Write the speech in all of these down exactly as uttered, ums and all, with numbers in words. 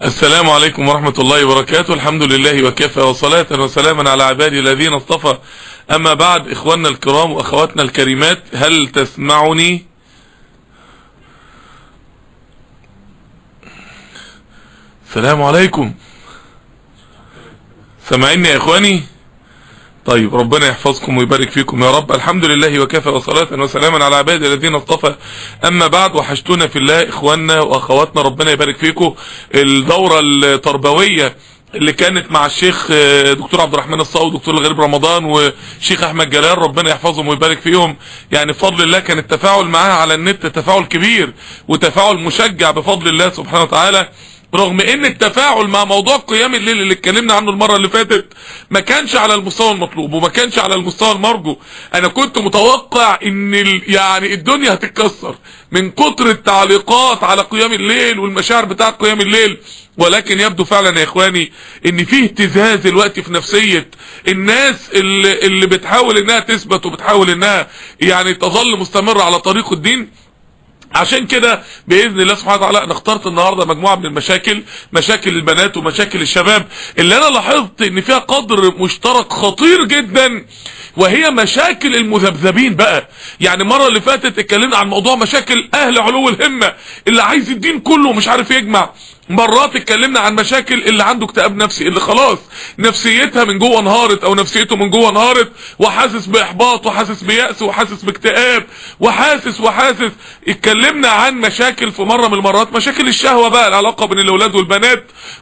السلام عليكم ورحمة الله وبركاته. الحمد لله وكفى، وصلاة وسلاما على عبادي الذين اصطفى. أما بعد، إخواننا الكرام وأخواتنا الكريمات، هل تسمعني؟ السلام عليكم، سمعني يا إخواني؟ طيب، ربنا يحفظكم ويبارك فيكم يا رب. الحمد لله وكفى، وصلاة وسلاما على عبادي الذين اصطفى. اما بعد، وحشتونا في الله اخواننا واخواتنا، ربنا يبارك فيكم. الدورة التربوية اللي كانت مع الشيخ دكتور عبد الرحمن الصاوي ودكتور الغريب رمضان وشيخ احمد جلال، ربنا يحفظهم ويبارك فيهم، يعني بفضل الله كان التفاعل معاها على النت تفاعل كبير وتفاعل مشجع بفضل الله سبحانه وتعالى. رغم ان التفاعل مع موضوع قيام الليل اللي اتكلمنا عنه المرة اللي فاتت ما كانش على المستوى المطلوب وما كانش على المستوى المرجو. انا كنت متوقع ان يعني الدنيا هتتكسر من كتر التعليقات على قيام الليل والمشاعر بتاع قيام الليل، ولكن يبدو فعلا يا اخواني ان فيه اهتزاز الوقت في نفسية الناس اللي, اللي بتحاول انها تثبت وبتحاول انها يعني تظل مستمرة على طريق الدين. عشان كده باذن الله سبحانه وتعالى انا اخترت النهارده مجموعه من المشاكل، مشاكل البنات ومشاكل الشباب، اللي انا لاحظت ان فيها قدر مشترك خطير جدا، وهي مشاكل المذبذبين بقى. يعني المره اللي فاتت اتكلمنا عن موضوع مشاكل اهل علو الهمه اللي عايز الدين كله ومش عارف يجمع. مرات اتكلمنا عن مشاكل اللي عنده اكتئاب نفسي، اللي خلاص نفسيتها من جوه انهارت او نفسيته من جوه انهارت، وحاسس باحباط وحاسس بيأس وحاسس باكتئاب وحاسس وحاسس اتكلمنا عن مشاكل في مره من المرات، مشاكل الشهوه بقى، العلاقه بين الاولاد والبنات،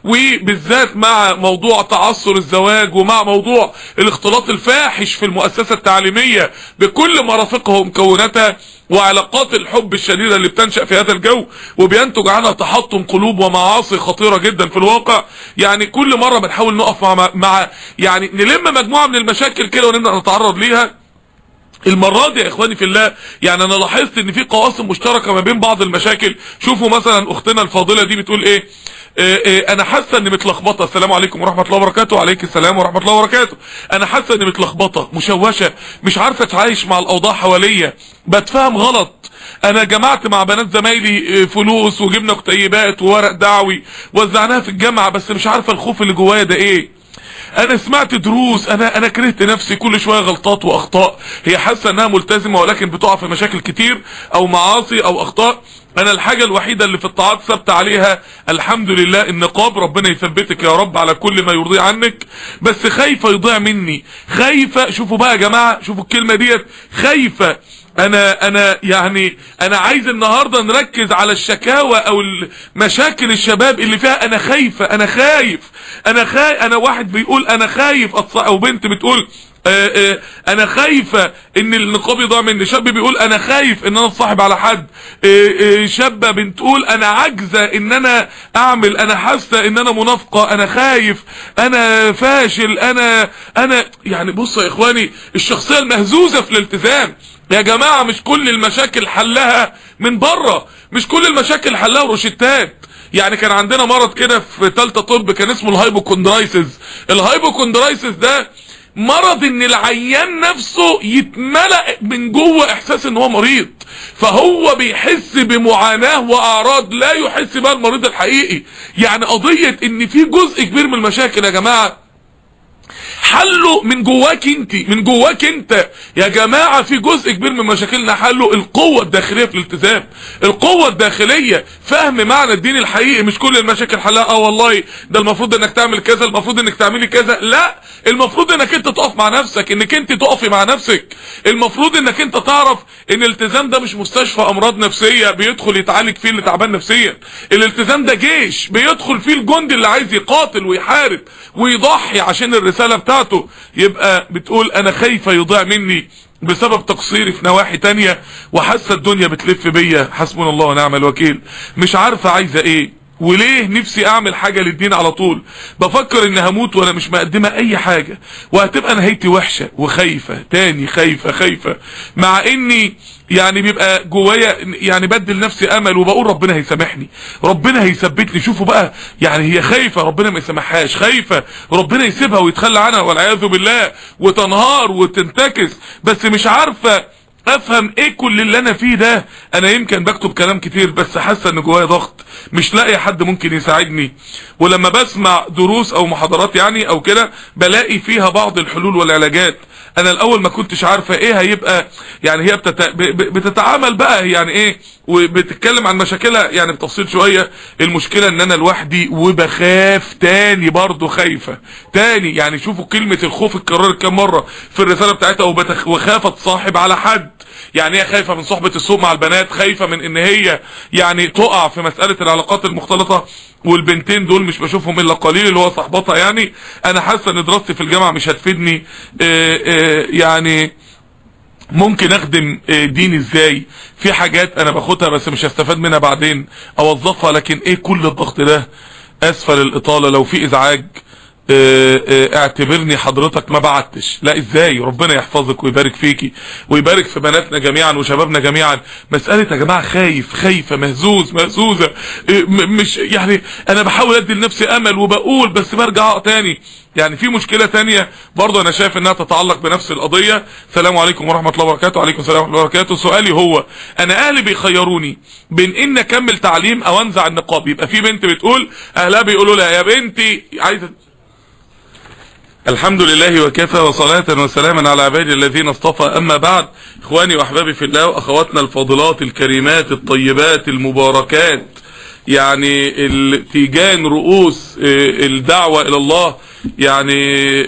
وبالذات مع موضوع تعثر الزواج ومع موضوع الاختلاط الفاحش في المؤسسه التعليميه بكل مرافقها ومكوناتها، وعلاقات الحب الشديدة اللي بتنشأ في هذا الجو وبينتج عنها تحطم قلوب ومعاصي خطيرة جدا في الواقع. يعني كل مرة بنحاول نقف مع, مع يعني نلم مجموعة من المشاكل كده ونبدأ نتعرض ليها. المرة دي يا اخواني في الله يعني انا لاحظت ان في قواسم مشتركة ما بين بعض المشاكل. شوفوا مثلا اختنا الفاضلة دي بتقول ايه؟ إيه إيه انا حاسه اني متلخبطه. السلام عليكم ورحمه الله وبركاته. وعليك السلام ورحمه الله وبركاته. انا حاسه اني متلخبطه مشوشه، مش عارفه اتعايش مع الاوضاع حواليا، بتفهم غلط. انا جمعت مع بنات زمايلي فلوس وجبنا كتيبات وورق دعوي وزعناها في الجامعه، بس مش عارفه الخوف اللي جوايا ده ايه. انا سمعت دروس، انا انا كرهت نفسي، كل شويه غلطات واخطاء. هي حاسه انها ملتزمه ولكن بتقع في مشاكل كتير او معاصي او اخطاء. انا الحاجة الوحيدة اللي في الطاعات ثابته عليها الحمد لله النقاب، ربنا يثبتك يا رب على كل ما يرضي عنك، بس خايفة يضيع مني، خايفة. شوفوا بقى يا جماعة، شوفوا الكلمة ديت، خايفة. انا انا يعني انا عايز النهاردة نركز على الشكاوى او مشاكل الشباب اللي فيها انا خايفة، انا خايف انا خايف انا واحد بيقول انا خايف، او بنت بتقول آآ آآ انا خايفة ان النقاب يضيع مني، شاب بيقول انا خايف ان انا اتصاحب على حد، شابة بتقول انا عاجزة ان انا اعمل، انا حاسة ان انا منافقة، انا خايف، انا فاشل، انا انا يعني بصوا يا اخواني الشخصية المهزوزة في الالتزام. يا جماعة مش كل المشاكل حلها من بره، مش كل المشاكل حلها روشتات. يعني كان عندنا مرض كده في ثالثه طب كان اسمه الهايبوكوندرايسيس. الهايبوكوندرايسيس ده مرض ان العيان نفسه يتملأ من جوه احساس ان هو مريض، فهو بيحس بمعاناة واعراض لا يحس بها المريض الحقيقي. يعني قضية ان في جزء كبير من المشاكل يا جماعة حله من جواك انت، من جواك انت يا جماعة. في جزء كبير من مشاكلنا حله القوة الداخلية في الالتزام، القوة الداخلية، فهم معنى الدين الحقيقي. مش كل المشاكل حلها اه والله ده المفروض انك تعمل كذا، المفروض انك تعملي كذا، لا، المفروض انك انت تقف مع نفسك، انك انت تقفي مع نفسك. المفروض انك انت تعرف ان الالتزام ده مش مستشفى امراض نفسية بيدخل يتعالج فيه اللي تعبان نفسيا. الالتزام ده جيش بيدخل فيه الجندي اللي عايز يقاتل ويحارب ويضحي عشان الرسالة بتاعته. يبقى بتقول انا خايفة يضيع مني بسبب تقصيري في نواحي تانية، وحاسة الدنيا بتلف بيا، حسبنا الله ونعم الوكيل، مش عارفة عايزة ايه، وليه نفسي اعمل حاجة للدين على طول، بفكر ان هموت وانا مش مقدمة اي حاجة وهتبقى نهايتي وحشة، وخايفة تاني، خايفة خايفة مع اني يعني بيبقى جوايا يعني بدل نفسي امل وبقول ربنا هيسامحني، ربنا هيثبتني. شوفوا بقى يعني هي خايفة ربنا ما يسامحهاش، خايفة ربنا يسيبها ويتخلى عنها والعياذ بالله وتنهار وتنتكس، بس مش عارفة افهم ايه كل اللي انا فيه ده. انا يمكن بكتب كلام كتير بس حاسه ان جوايا ضغط، مش لاقي حد ممكن يساعدني. ولما بسمع دروس او محاضرات يعني او كده بلاقي فيها بعض الحلول والعلاجات. انا الاول ما كنتش عارفه ايه هيبقى، يعني هي بتت... بتتعامل بقى يعني ايه وبتتكلم عن مشاكلها يعني بتفصيل شويه. المشكله ان انا لوحدي وبخاف تاني، برضو خايفه تاني. يعني شوفوا كلمه الخوف اتكررت كام مره في الرساله بتاعتها. وبتخ... وخاف اتصاحب على حد، يعني هي خايفه من صحبه السوق مع البنات، خايفه من ان هي يعني تقع في مساله العلاقات المختلطه. والبنتين دول مش بشوفهم الا قليل اللي هو صاحبتها. يعني انا حاسه ان دراستي في الجامعه مش هتفيدني. اه اه يعني ممكن اخدم ديني ازاي؟ في حاجات انا باخدها بس مش هستفاد منها بعدين اوظفها، لكن ايه كل الضغط ده؟ اسفل الاطاله، لو في ازعاج اه اه اعتبرني حضرتك ما بعتش. لا ازاي؟ ربنا يحفظك ويبارك فيكي ويبارك في بناتنا جميعا وشبابنا جميعا. مسألة يا جماعة خايف، خايفة، مهزوز، مهزوزة. اه مش يعني انا بحاول ادي لنفسي امل وبقول بس برجع تاني. يعني في مشكلة تانية برضه انا شايف انها تتعلق بنفس القضية. السلام عليكم ورحمة الله وبركاته. وعليكم السلام ورحمة الله وبركاته. سؤالي هو انا اهلي بيخيروني بين ان اكمل تعليم او انزع النقاب. يبقى في بنت بتقول اهلها بيقولوا لها يا بنتي عايزة. الحمد لله وكفى وصلاة وسلاما على عبادي الذين اصطفى. اما بعد، اخواني واحبابي في الله واخواتنا الفاضلات الكريمات الطيبات المباركات، يعني تيجان رؤوس الدعوة الى الله، يعني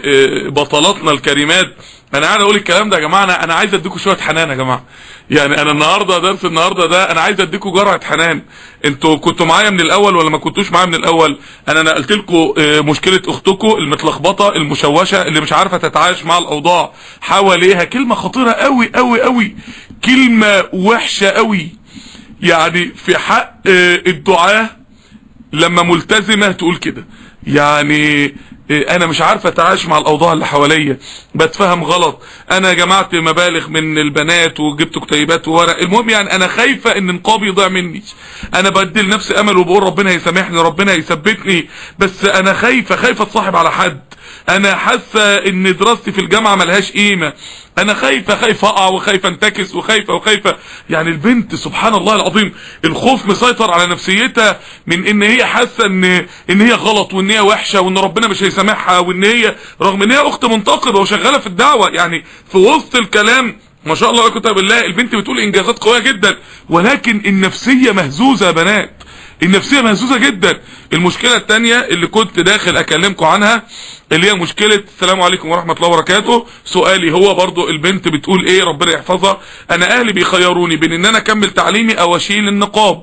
بطلاتنا الكريمات. انا قاعد اقول الكلام ده يا جماعه، انا انا عايز اديكم شويه حنان يا جماعه. يعني انا النهارده درس النهارده ده انا عايز اديكم جرعه حنان. انتوا كنتوا معايا من الاول ولا ما كنتوش معايا من الاول؟ انا نقلت لكم مشكله اختكم المتلخبطه المشوشه اللي مش عارفه تتعايش مع الاوضاع حواليها. كلمه خطيره قوي قوي قوي، كلمه وحشه قوي يعني في حق الدعاة لما ملتزمه تقول كده. يعني انا مش عارفه اتعايش مع الاوضاع اللي حواليا، بتفهم غلط. انا جمعت مبالغ من البنات وجبت كتيبات وورق، المهم يعني انا خايفه ان نقابي يضيع مني. انا بدي لنفسي امل وبقول ربنا يسامحني ربنا يثبتني، بس انا خايفه خايفه اتصاحب على حد. انا حاسه ان دراستي في الجامعه ملهاش قيمه. انا خايفه خايفه اقع وخايفه انتكس وخايفه وخايفه. يعني البنت سبحان الله العظيم الخوف مسيطر على نفسيتها من ان هي حاسه ان ان هي غلط وان هي وحشه وان ربنا مش هيسامحها، وان هي رغم ان هي اخت منتقبه وشغاله في الدعوه. يعني في وسط الكلام ما شاء الله كتاب بالله البنت بتقول انجازات قويه جدا، ولكن النفسيه مهزوزه يا بنات، النفسيه مهزوزه جدا. المشكله الثانيه اللي كنت داخل اكلمكم عنها اللي هي مشكله السلام عليكم ورحمه الله وبركاته. سؤالي هو برضو البنت بتقول ايه ربنا يحفظها، انا اهلي بيخيروني بين ان انا اكمل تعليمي او اشيل النقاب.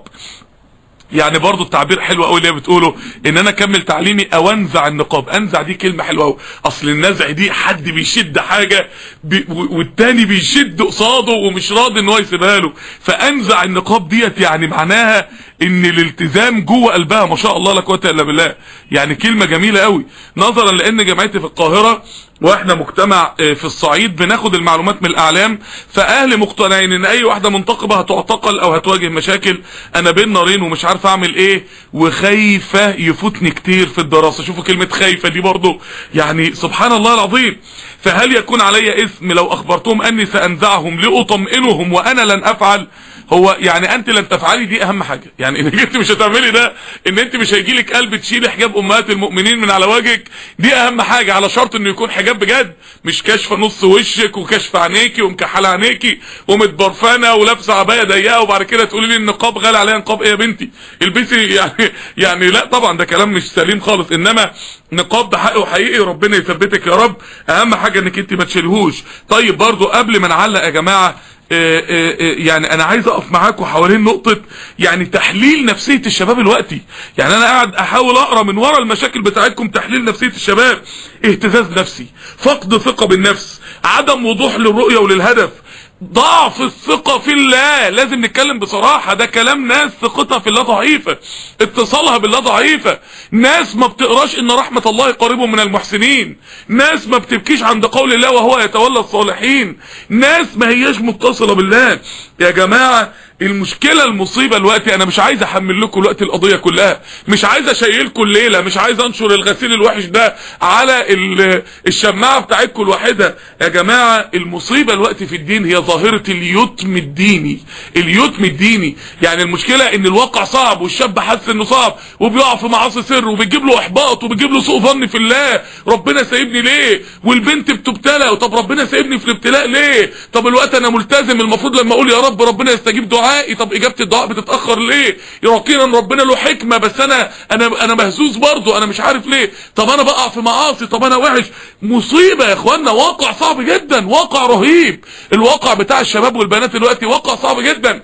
يعني برضو التعبير حلو قوي اللي هي بتقوله ان انا اكمل تعليمي او انزع النقاب. انزع دي كلمه حلوه قوي، اصل النزع دي حد بيشد حاجه بي والتاني بيشد قصاده ومش راضي ان هو يسيبها له. فانزع النقاب ديت يعني معناها ان الالتزام جوه قلبها ما شاء الله لا قوه الا بالله. يعني كلمه جميله قوي، نظرا لان جامعتي في القاهره واحنا مجتمع في الصعيد بناخد المعلومات من الاعلام، فاهلي مقتنعين ان اي واحده منتقبه هتعتقل او هتواجه مشاكل. انا بين نارين ومش عارف اعمل ايه، وخايفه يفوتني كتير في الدراسه. شوفوا كلمه خايفه دي برضو يعني سبحان الله العظيم. فهل يكون علي اسم لو اخبرتهم اني سانزعهم لاطمئنهم وانا لن افعل؟ هو يعني انت لن تفعلي دي اهم حاجه، يعني انك انت مش هتعملي ده، ان انت مش هيجيلك قلب تشيلي حجاب امهات المؤمنين من على وجهك، دي اهم حاجه، على شرط انه يكون حجاب بجد، مش كشف نص وشك وكشف عينيكي ومكحله عينيكي ومتبرفانه ولابسه عبايه ضيقه وبعد كده تقولي لي النقاب غالي عليها. نقاب ايه يا بنتي؟ البسي يعني يعني لا طبعا ده كلام مش سليم خالص. انما نقاب ده حقه حقيقي ربنا يثبتك يا رب. اهم حاجه انك انت ما تشيلهوش. طيب برضو قبل ما نعلق يا جماعه آآ آآ يعني انا عايز اقف معاكم حوالين نقطة يعني تحليل نفسية الشباب الوقتي. يعني انا قاعد احاول اقرا من ورا المشاكل بتاعتكم تحليل نفسية الشباب، اهتزاز نفسي، فقد ثقة بالنفس، عدم وضوح للرؤية وللهدف، ضعف الثقة في الله. لازم نتكلم بصراحة، ده كلام ناس ثقتها في الله ضعيفة، اتصالها بالله ضعيفة، ناس ما بتقراش ان رحمة الله قريب من المحسنين، ناس ما بتبكيش عند قول الله وهو يتولى الصالحين، ناس ما هياش متصلة بالله. يا جماعة المشكلة المصيبة الوقت، انا مش عايز احمل لكم الوقت القضية كلها، مش عايز اشيلكم الليلة، مش عايز انشر الغسيل الوحش ده على الشماعة بتاعتكم الوحيدة. يا جماعة المصيبة الوقت في الدين هي ظاهرة اليتم الديني. اليتم الديني يعني المشكلة ان الواقع صعب، والشاب حاسس انه صعب وبيقع في معاصي سر وبيجيب له احباط وبيجيب له سوء ظن في الله، ربنا سايبني ليه؟ والبنت بتبتلى، طب ربنا سايبني في الابتلاء ليه؟ طب الوقت انا ملتزم، المفروض لما اقول يا رب ربنا يستجيب دعائي، طب اجابة الدعاء بتتأخر ليه؟ يقينا ربنا له حكمة، بس انا انا انا مهزوز برضه، انا مش عارف ليه، طب انا بقع في معاصي، طب انا وحش. مصيبة يا اخوانا، واقع صعب جدا، واقع رهيب. الواقع بتاع الشباب والبنات دلوقتي واقع صعب جدا،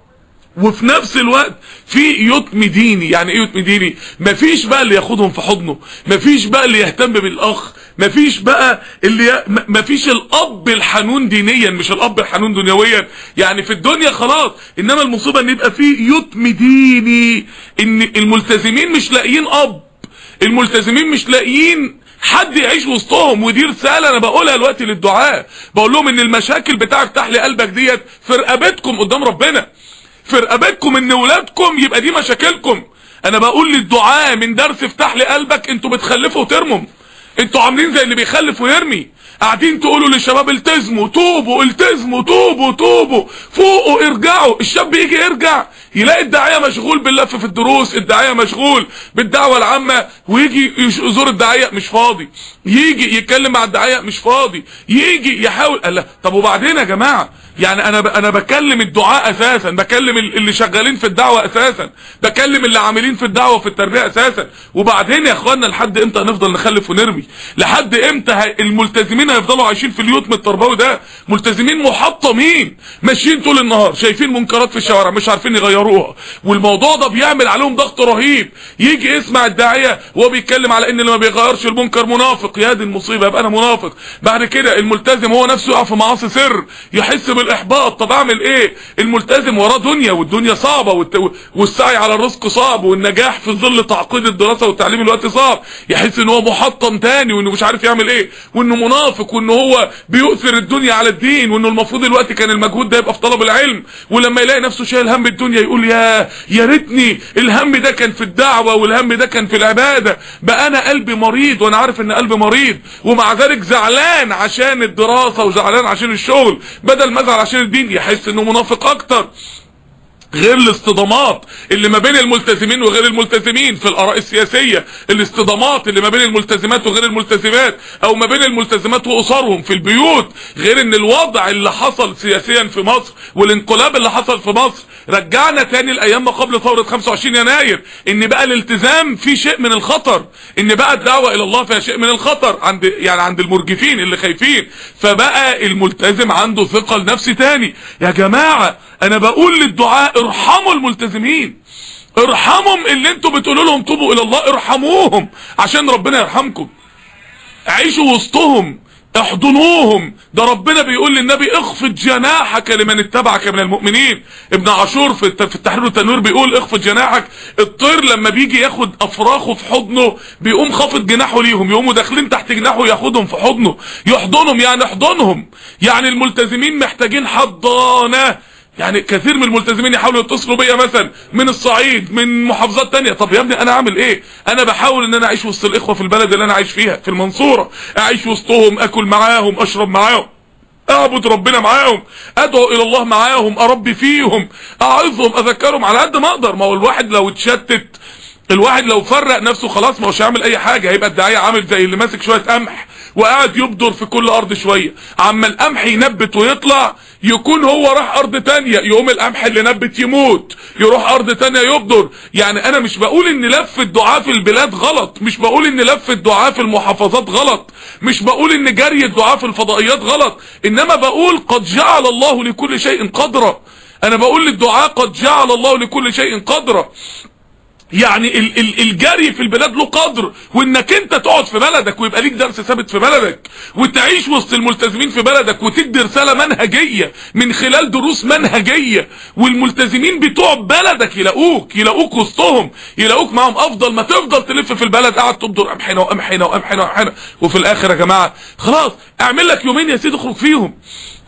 وفي نفس الوقت في يتم ديني. يعني ايه يتم ديني؟ مفيش بقى اللي ياخدهم في حضنه، مفيش بقى اللي يهتم بالاخ، مفيش بقى اللي ي... مفيش الاب الحنون دينيا، مش الاب الحنون دنيويا. يعني في الدنيا خلاص، انما المصيبه ان يبقى في يتم ديني، ان الملتزمين مش لاقيين اب، الملتزمين مش لاقيين حد يعيش وسطهم. ودي رساله انا بقولها دلوقتي للدعاء، بقول لهم ان المشاكل بتاع افتح لي قلبك ديت في رقبتكم قدام ربنا، في رقبتكم ان ولادكم يبقى دي مشاكلكم. انا بقول للدعاء من درس افتح لي قلبك، انتوا بتخلفوا وترموا، انتوا عاملين زي اللي بيخلف ويرمي، قاعدين تقولوا للشباب التزموا توبوا، التزموا توبوا توبوا، فوقوا ارجعوا. الشاب يجي يرجع يلاقي الداعيه مشغول باللف في الدروس، الداعيه مشغول بالدعوه العامه، ويجي يزور الداعيه مش فاضي، يجي يتكلم مع الداعيه مش فاضي، يجي يحاول. الله، طب وبعدين يا جماعه؟ يعني انا انا بكلم الدعاء اساسا، بكلم اللي شغالين في الدعوه اساسا، بكلم اللي عاملين في الدعوه وفي التربيه اساسا. وبعدين يا اخوانا لحد امتى هنفضل نخلف ونرمي؟ لحد امتى الملتزمين هيفضلوا عايشين في اليتم التربوي ده؟ ملتزمين محطمين ماشيين طول النهار، شايفين منكرات في الشوارع مش عارفين يغيروها، والموضوع ده بيعمل عليهم ضغط رهيب. يجي يسمع الداعيه وهو بيتكلم على ان اللي ما بيغيرش المنكر منافق، يا دي المصيبه، يبقى انا منافق. بعد كده الملتزم هو نفسه يقع في معاصي سر، يحس بالاحباط، طب اعمل ايه؟ الملتزم وراه دنيا، والدنيا صعبه، والت... والسعي على الرزق صعب، والنجاح في ظل تعقيد الدراسه والتعليم الوقت صعب، يحس ان هو محطم تاني، وانه مش عارف يعمل ايه، وانه منافق، وانه هو بيؤثر الدنيا على الدين، وانه المفروض الوقت كان المجهود ده يبقى في طلب العلم. ولما يلاقي نفسه شايل هم الدنيا يقول يا يا ريتني الهم ده كان في الدعوه، والهم ده كان في العباده، بقى انا قلبي مريض وانا عارف ان قلبي مريض، ومع ذلك زعلان عشان الدراسه وزعلان عشان الشغل بدل ما ازعل عشان الدين. يحس انه منافق اكتر. غير الاصطدامات اللي ما بين الملتزمين وغير الملتزمين في الاراء السياسيه، الاصطدامات اللي ما بين الملتزمات وغير الملتزمات، او ما بين الملتزمات واسرهم في البيوت. غير ان الوضع اللي حصل سياسيا في مصر والانقلاب اللي حصل في مصر رجعنا تاني لايام ما قبل ثوره خمسة وعشرين يناير، ان بقى الالتزام فيه شيء من الخطر، ان بقى الدعوه الى الله فيها شيء من الخطر عند يعني عند المرجفين اللي خايفين، فبقى الملتزم عنده ثقل نفسي تاني. يا جماعه انا بقول للدعاء ارحموا الملتزمين، ارحمهم، اللي انتوا بتقولوا لهم توبوا الى الله ارحموهم عشان ربنا يرحمكم، عيشوا وسطهم، احضنوهم. ده ربنا بيقول للنبي اخفض جناحك لمن اتبعك من المؤمنين. ابن عاشور في التحرير والتنوير بيقول اخفض جناحك. الطير لما بيجي ياخد افراخه في حضنه بيقوم خافض جناحه ليهم، يقوموا داخلين تحت جناحه ياخدهم في حضنه يحضنهم، يعني احضنهم. يعني الملتزمين محتاجين حضانه. يعني كثير من الملتزمين يحاولوا يتصلوا بيا مثلا من الصعيد من محافظات تانية، طب يا ابني انا اعمل ايه؟ انا بحاول ان انا اعيش وسط الاخوة في البلد اللي انا عايش فيها في المنصورة، اعيش وسطهم، اكل معاهم، اشرب معاهم، اعبد ربنا معاهم، ادعو الى الله معاهم، اربي فيهم، اعظهم، اذكرهم على قد ما اقدر. ما هو الواحد لو اتشتت، الواحد لو فرق نفسه خلاص ما هوش هيعمل اي حاجة، هيبقى الداعية عامل زي اللي ماسك شوية قمح وقاعد يبدر في كل ارض شوية، عما القمح ينبت ويطلع يكون هو راح ارض تانية، يقوم القمح اللي نبت يموت، يروح ارض تانية يبدر. يعني انا مش بقول ان لف الدعاء في البلاد غلط، مش بقول ان لف الدعاء في المحافظات غلط، مش بقول ان جري الدعاء في الفضائيات غلط، انما بقول قد جعل الله لكل شيء قدرا. انا بقول للدعاء قد جعل الله لكل شيء قدرا. يعني ال ال الجري في البلاد له قدر، وانك انت تقعد في بلدك ويبقى ليك درس ثابت في بلدك، وتعيش وسط الملتزمين في بلدك، وتدي رسالة منهجية من خلال دروس منهجية، والملتزمين بتوع بلدك يلاقوك يلاقوك وسطهم، يلاقوك معهم، افضل ما تفضل تلف في البلد قاعد تبدر قمحنا وقمحنا وقمحنا وقمحنا. وفي الاخر يا جماعة خلاص اعمل لك يومين يا سيدي اخرج فيهم،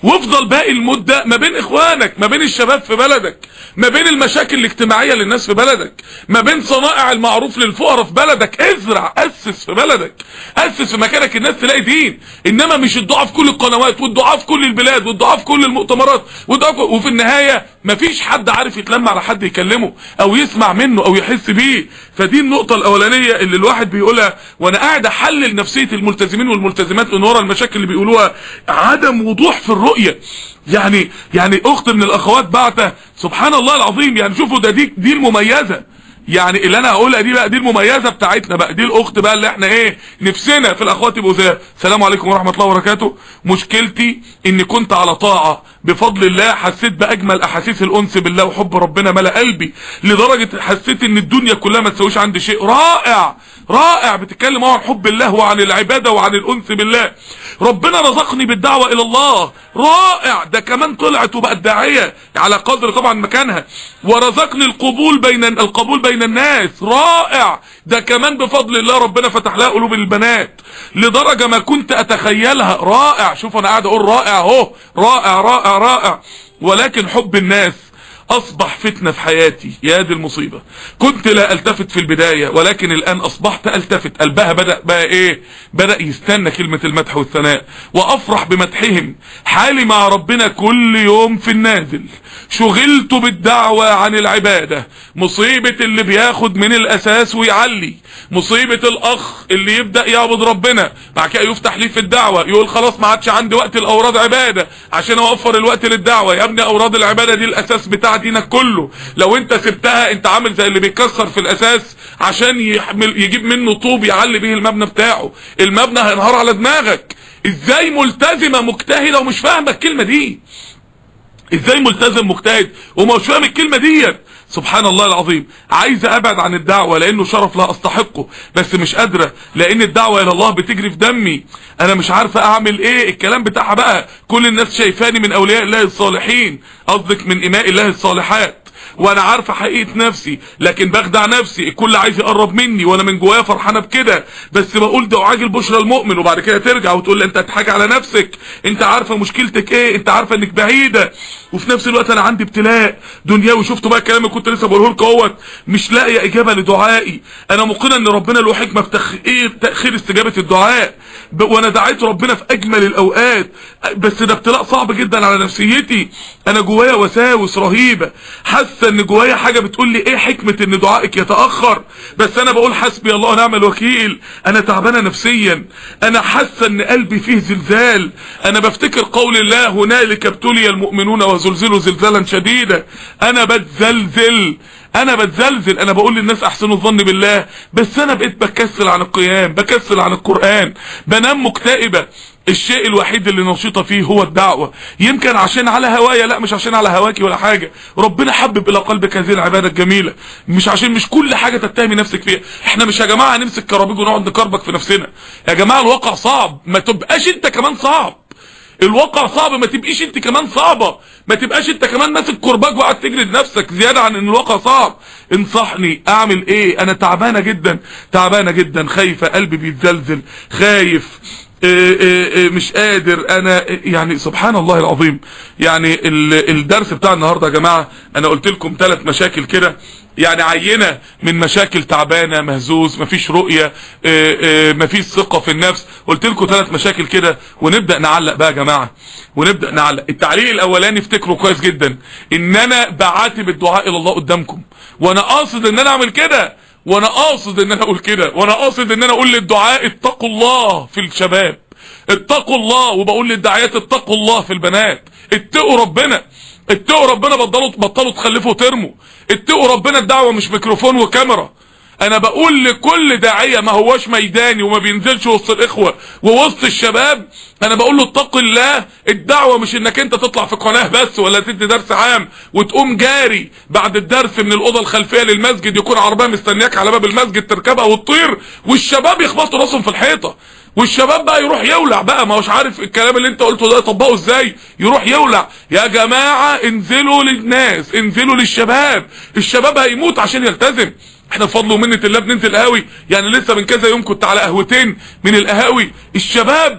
وافضل باقي المدة ما بين اخوانك، ما بين الشباب في بلدك، ما بين المشاكل الاجتماعية للناس في بلدك، ما بين صنائع المعروف للفقراء في بلدك. ازرع، اسس في بلدك، اسس في مكانك، الناس تلاقي دين. انما مش الدعاء في كل القنوات والدعاء في كل البلاد والدعاء في كل المؤتمرات والدعاء في... وفي النهاية مفيش حد عارف يتلم على حد يكلمه او يسمع منه او يحس بيه. فدي النقطة الاولانية اللي الواحد بيقولها وانا قاعد احلل نفسية الملتزمين والملتزمات من ورا المشاكل اللي بيقولوها. عدم وضوح في الرؤية. يعني يعني اخت من الاخوات بعته سبحان الله العظيم، يعني شوفوا ده دي دي المميزة. يعني اللي انا هقولها دي بقى دي المميزه بتاعتنا بقى، دي الاخت بقى اللي احنا ايه نفسنا في الاخوات يبقوا زيها. السلام عليكم ورحمه الله وبركاته. مشكلتي اني كنت على طاعه بفضل الله، حسيت باجمل احاسيس الانس بالله وحب ربنا ملا قلبي، لدرجه حسيت ان الدنيا كلها ما تساويش عندي شيء. رائع رائع. بتتكلم عن حب الله وعن العباده وعن الانس بالله. ربنا رزقني بالدعوه الى الله. رائع. ده كمان طلعت وبقت داعيه على قدر طبعا مكانها. ورزقني القبول بين القبول بين الناس. رائع. ده كمان بفضل الله ربنا فتح لها قلوب البنات لدرجه ما كنت اتخيلها. رائع. شوف انا قاعد اقول رائع اهو، رائع رائع رائع. ولكن حب الناس اصبح فتنة في حياتي. يا دي المصيبة. كنت لا التفت في البداية، ولكن الان اصبحت التفت. قلبها بدأ بقى ايه، بدأ يستنى كلمة المدح والثناء وافرح بمدحهم. حالي مع ربنا كل يوم في النازل. شغلت بالدعوة عن العبادة. مصيبة اللي بياخد من الاساس ويعلي، مصيبة الاخ اللي يبدأ يعبد ربنا بعد كده يفتح ليه في الدعوة يقول خلاص ما عادش عندي وقت الاوراد عبادة عشان اوفر الوقت للدعوة. يا ابني اوراد العبادة دي الاساس بتاع دينك كله. لو انت سبتها انت عامل زي اللي بيكسر في الاساس عشان يحمل يجيب منه طوب يعلي به المبنى بتاعه. المبنى هينهار على دماغك. ازاي ملتزمة مجتهدة ومش فاهمة الكلمة دي؟ ازاي ملتزم مجتهد ومش فاهم الكلمة دي؟ سبحان الله العظيم. عايزة ابعد عن الدعوة لانه شرف لا استحقه، بس مش قادرة لان الدعوة الى الله بتجري في دمي. انا مش عارفة اعمل ايه. الكلام بتاعها بقى كل الناس شايفاني من اولياء الله الصالحين، قصدك من اماء الله الصالحات، وانا عارفه حقيقه نفسي لكن بخدع نفسي. الكل عايز يقرب مني وانا من جوايا فرحانه بكده، بس بقول ده عاجل بشرى المؤمن. وبعد كده ترجع وتقول لي انت هتضحك على نفسك، انت عارفه مشكلتك ايه، انت عارفه انك بعيده. وفي نفس الوقت انا عندي ابتلاء دنيوي. شفتوا بقى الكلام اللي كنت لسه بقوله لكم اهوت، مش لاقيه اجابه لدعائي. انا مقتنع ان ربنا له حكمه في تاخير تاخير استجابه الدعاء، وانا دعيت ربنا في اجمل الاوقات، بس ده ابتلاء صعب جدا على نفسيتي. انا جوايا وساوس رهيبه، حاسه ان جوايا حاجه بتقول لي ايه حكمه ان دعائك يتاخر، بس انا بقول حسبي الله ونعم الوكيل. انا تعبانه نفسيا، انا حاسه ان قلبي فيه زلزال. انا بفتكر قول الله هنالك ابتلي المؤمنون وزلزلوا زلزالا شديدا. انا بتزلزل انا بتزلزل. انا بقول للناس احسنوا الظن بالله، بس انا بقيت بكسل عن القيام، بكسل عن القرآن، بنام مكتئبة. الشيء الوحيد اللي نشيطه فيه هو الدعوة. يمكن عشان على هوايا، لا مش عشان على هواكي ولا حاجة. ربنا حبب الى قلبك هذه العبادة الجميلة، مش عشان مش كل حاجة تتهمي نفسك فيها. احنا مش يا جماعة هنمسك كرابيج ونقعد نكربك في نفسنا. يا جماعة الواقع صعب، ما تبقاش انت كمان صعب. الواقع صعب، ما تبقيش انت كمان صعبة، ما تبقاش انت كمان ماسك كرباج وقاعد تجرد نفسك زيادة عن ان الواقع صعب. انصحني اعمل ايه؟ انا تعبانة جدا تعبانة جدا، خايفة، قلبي بيتزلزل، خايف، اه اه اه مش قادر. انا يعني سبحان الله العظيم. يعني الدرس بتاع النهاردة يا جماعة انا قلت لكم ثلاث مشاكل كده، يعني عينة من مشاكل تعبانة، مهزوز، مفيش رؤية، اه اه مفيش ثقة في النفس. قلت لكم ثلاث مشاكل كده، ونبدأ نعلق بقى يا جماعة، ونبدأ نعلق. التعليق الاولاني افتكروا كويس جدا ان انا بعاتب الدعاء الى الله قدامكم، وانا قاصد ان انا اعمل كده، وانا قاصد ان انا اقول كده، وانا قاصد ان انا اقول للدعاء اتقوا الله في الشباب، اتقوا الله، وبقول للدعايات اتقوا الله في البنات، اتقوا ربنا، اتقوا ربنا، بطلوا بطلوا تخلفوا وترموا، اتقوا ربنا. الدعوة مش ميكروفون وكاميرا. انا بقول لكل داعية ما هواش ميداني وما بينزلش وسط الاخوة ووسط الشباب، انا بقول له اتق الله. الدعوة مش انك انت تطلع في قناة بس ولا تدي درس عام وتقوم جاري بعد الدرس من الاوضة الخلفية للمسجد، يكون عربية مستنياك على باب المسجد تركبها وتطير والشباب يخبطوا راسهم في الحيطة، والشباب بقى يروح يولع بقى، ما هوش عارف الكلام اللي انت قلته ده يطبقه ازاي، يروح يولع. يا جماعة انزلوا للناس، انزلوا للشباب، الشباب هيموت عشان يلتزم. احنا بفضل ومنة الله بننزل قهاوي، يعني لسه من كذا يوم كنت على قهوتين من القهاوي. الشباب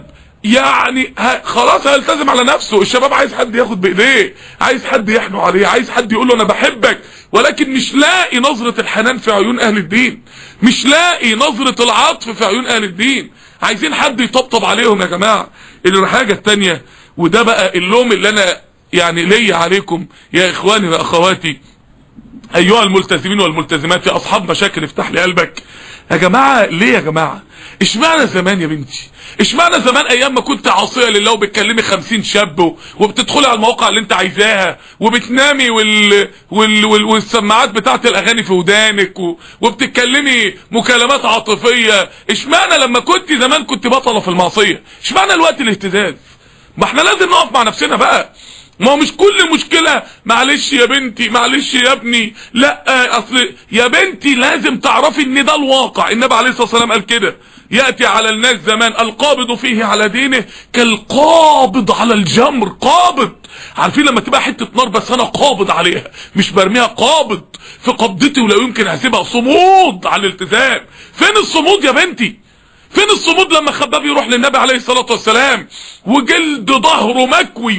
يعني خلاص هيلتزم على نفسه. الشباب عايز حد ياخد بايديه، عايز حد يحنو عليه، عايز حد يقول له انا بحبك، ولكن مش لاقي نظرة الحنان في عيون اهل الدين، مش لاقي نظرة العطف في عيون اهل الدين. عايزين حد يطبطب عليهم يا جماعة. الحاجة التانية، وده بقى اللوم اللي انا يعني ليا عليكم يا اخواني واخواتي ايها الملتزمين والملتزمات، يا اصحاب مشاكل افتح لي قلبك يا جماعة. ليه يا جماعة؟ اشمعنى زمان يا بنتي؟ اشمعنى زمان ايام ما كنت عاصيه لله وبتكلمي خمسين شاب وبتدخلي على المواقع اللي انت عايزاها وبتنامي وال... وال... وال... والسماعات بتاعت الاغاني في ودانك و... وبتتكلمي مكالمات عاطفيه؟ اشمعنى لما كنت زمان كنت بطله في المعصيه؟ اشمعنى الوقت الاهتزاز؟ ما احنا لازم نقف مع نفسنا بقى. ما هو مش كل مشكلة معلش يا بنتي معلش يا ابني، لا اصل يا بنتي لازم تعرفي ان ده الواقع. النبي عليه الصلاة والسلام قال كده، يأتي على الناس زمان القابض فيه على دينه كالقابض على الجمر. قابض، عارفين لما تبقى حتة نار بس انا قابض عليها مش برميها، قابض في قبضتي ولا يمكن هسيبها. صمود على الالتزام. فين الصمود يا بنتي؟ فين الصمود لما خباب يروح للنبي عليه الصلاة والسلام وجلد ظهره مكوي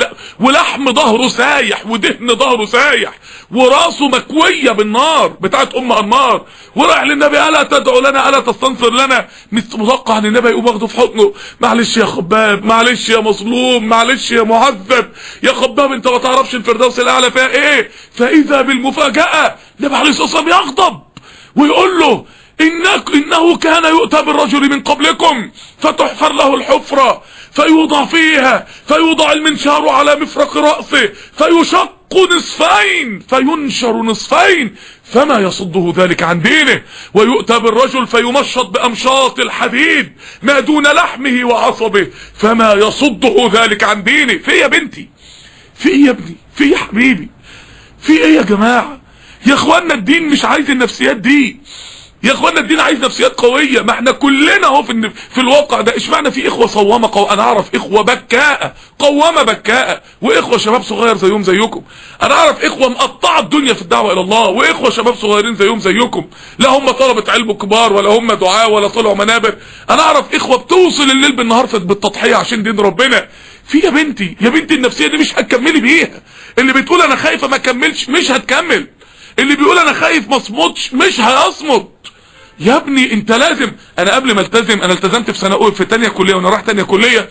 ولحم ظهره سايح ودهن ظهره سايح وراسه مكوية بالنار بتاعت ام انمار، وراح للنبي الا تدعو لنا الا تستنصر لنا؟ متوقع ان النبي يقوم واخده في حضنه، معلش يا خباب، معلش يا مظلوم، معلش يا معذب، يا خباب انت ما تعرفش الفردوس الاعلى فيها ايه. فاذا بالمفاجأة النبي عليه الصلاة والسلام يغضب ويقول له إنك إنه كان يؤتى بالرجل من قبلكم فتحفر له الحفرة فيوضع فيها فيوضع المنشار على مفرق رأسه فيشق نصفين فينشر نصفين فما يصده ذلك عن دينه، ويؤتى بالرجل فيمشط بأمشاط الحديد ما دون لحمه وعصبه فما يصده ذلك عن دينه. في ايه يا بنتي؟ في ايه يا ابني؟ في ايه يا حبيبي؟ في ايه يا جماعة؟ يا اخوانا الدين مش عايز النفسيات دي يا اخوانا، الدين عايز نفسيات قوية. ما احنا كلنا اهو في في الواقع ده. اشمعنى في اخوة صوامة قو... انا اعرف اخوة بكاءة قوامة بكاءة، واخوة شباب صغير زيهم زيكم. انا اعرف اخوة مقطعة الدنيا في الدعوة الى الله، واخوة شباب صغيرين زيهم زيكم، لا هم طلبة علم كبار ولا هم دعاة ولا طلعوا منابر. انا اعرف اخوة بتوصل الليل بالنهار بالتضحية عشان دين ربنا. في يا بنتي يا بنتي النفسية دي مش هتكملي بيها. اللي بتقول انا خايفة ما كملش مش هتكمل، اللي بيقول انا خايف ما اصمتش مش هيصمت. يا ابني انت لازم. انا قبل ما التزم انا التزمت في سنه اولى في تانية كليه وانا رايح تانية كليه.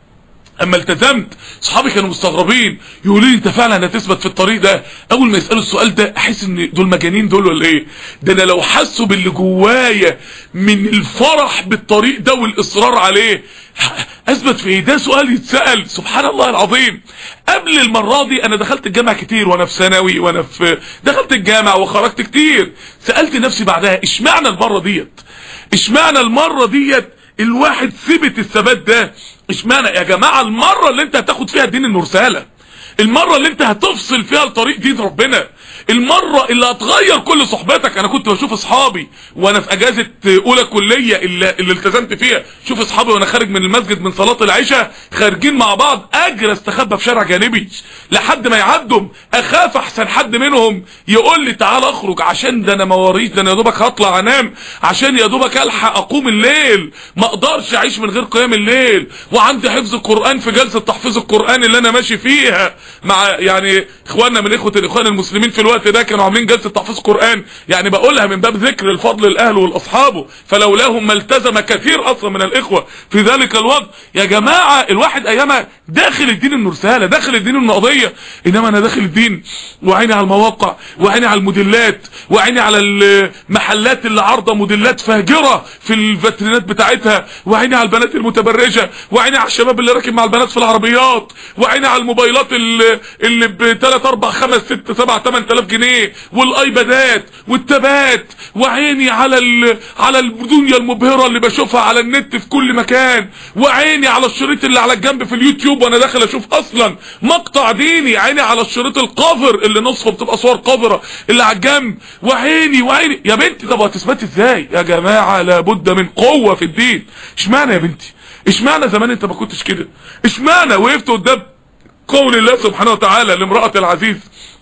اما التزمت اصحابي كانوا مستغربين يقولوا لي انت فعلا هتثبت في الطريق ده؟ اول ما يسالوا السؤال ده احس ان دول مجانين دول ولا ايه؟ ده انا لو حسوا باللي جوايا من الفرح بالطريق ده والاصرار عليه اثبت في ايه؟ ده سؤال يتسال سبحان الله العظيم. قبل المره دي انا دخلت الجامعه كتير وانا في ثانوي وانا في دخلت الجامعه وخرجت كتير. سالت نفسي بعدها اشمعنى المره ديت؟ اشمعنى المره ديت الواحد ثبت الثبات ده؟ اشمعنى يا جماعه المره اللي انت هتاخد فيها الدين انه رساله، المره اللي انت هتفصل فيها لطريق دين ربنا، المره اللي هتغير كل صحبتك. انا كنت بشوف اصحابي وانا في اجازه اولى كليه اللي, اللي التزمت فيها، شوف اصحابي وانا خارج من المسجد من صلاه العشاء خارجين مع بعض اجري استخبى في شارع جانبي لحد ما يعدوا، اخاف احسن حد منهم يقول لي تعال اخرج عشان ده انا مواريث، ده انا يا دوبك هطلع انام عشان يا دوبك الحق اقوم الليل، ما اقدرش اعيش من غير قيام الليل، وعندي حفظ القران في جلسه تحفيظ القران اللي انا ماشي فيها مع يعني اخواننا من اخوه الاخوان المسلمين في الوقت ده كانوا عاملين جلسه تحفيظ قران، يعني بقولها من باب ذكر الفضل الاهل والاصحابه، فلولاهم ما التزم كثير اصلا من الاخوه في ذلك الوقت. يا جماعه الواحد ايامها داخل الدين انه رساله، داخل الدين انه قضيه، انما انا داخل الدين وعيني على المواقع وعيني على الموديلات وعيني على المحلات اللي عارضه موديلات فاجره في الفاترينات بتاعتها، وعيني على البنات المتبرجه، وعيني على الشباب اللي راكب مع البنات في العربيات، وعيني على الموبايلات اللي اللي ب ثلاثة أربعة خمسة ستة سبعة ثمانية آلاف جنيه والايبادات والتابات، وعيني على ال... على الدنيا المبهره اللي بشوفها على النت في كل مكان، وعيني على الشريط اللي على الجنب في اليوتيوب وانا داخل اشوف اصلا مقطع ديني، عيني على الشريط القذر اللي نصفه بتبقى صور قذره اللي على الجنب، وعيني وعيني يا بنتي. طب هتثبتي ازاي يا جماعه؟ لابد من قوه في الدين. اشمعنى يا بنتي؟ اشمعنى زمان انت ما كنتش كده؟ اشمعنى وقفت قدام قول الله سبحانه وتعالى لامرأة العزيز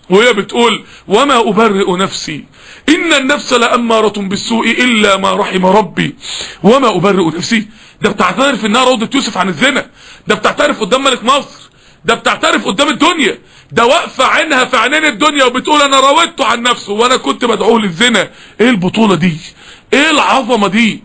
وهي بتقول وما أبرئ نفسي إن النفس لأمارة بالسوء إلا ما رحم ربي وما أبرئ نفسي. ده بتعترف إنها روضة يوسف عن الزنا، ده بتعترف قدام ملك مصر، ده بتعترف قدام الدنيا، ده واقفة عينها في عينين الدنيا وبتقول أنا راودته عن نفسه وأنا كنت بدعوه للزنا. إيه البطولة دي؟ إيه العظمة دي؟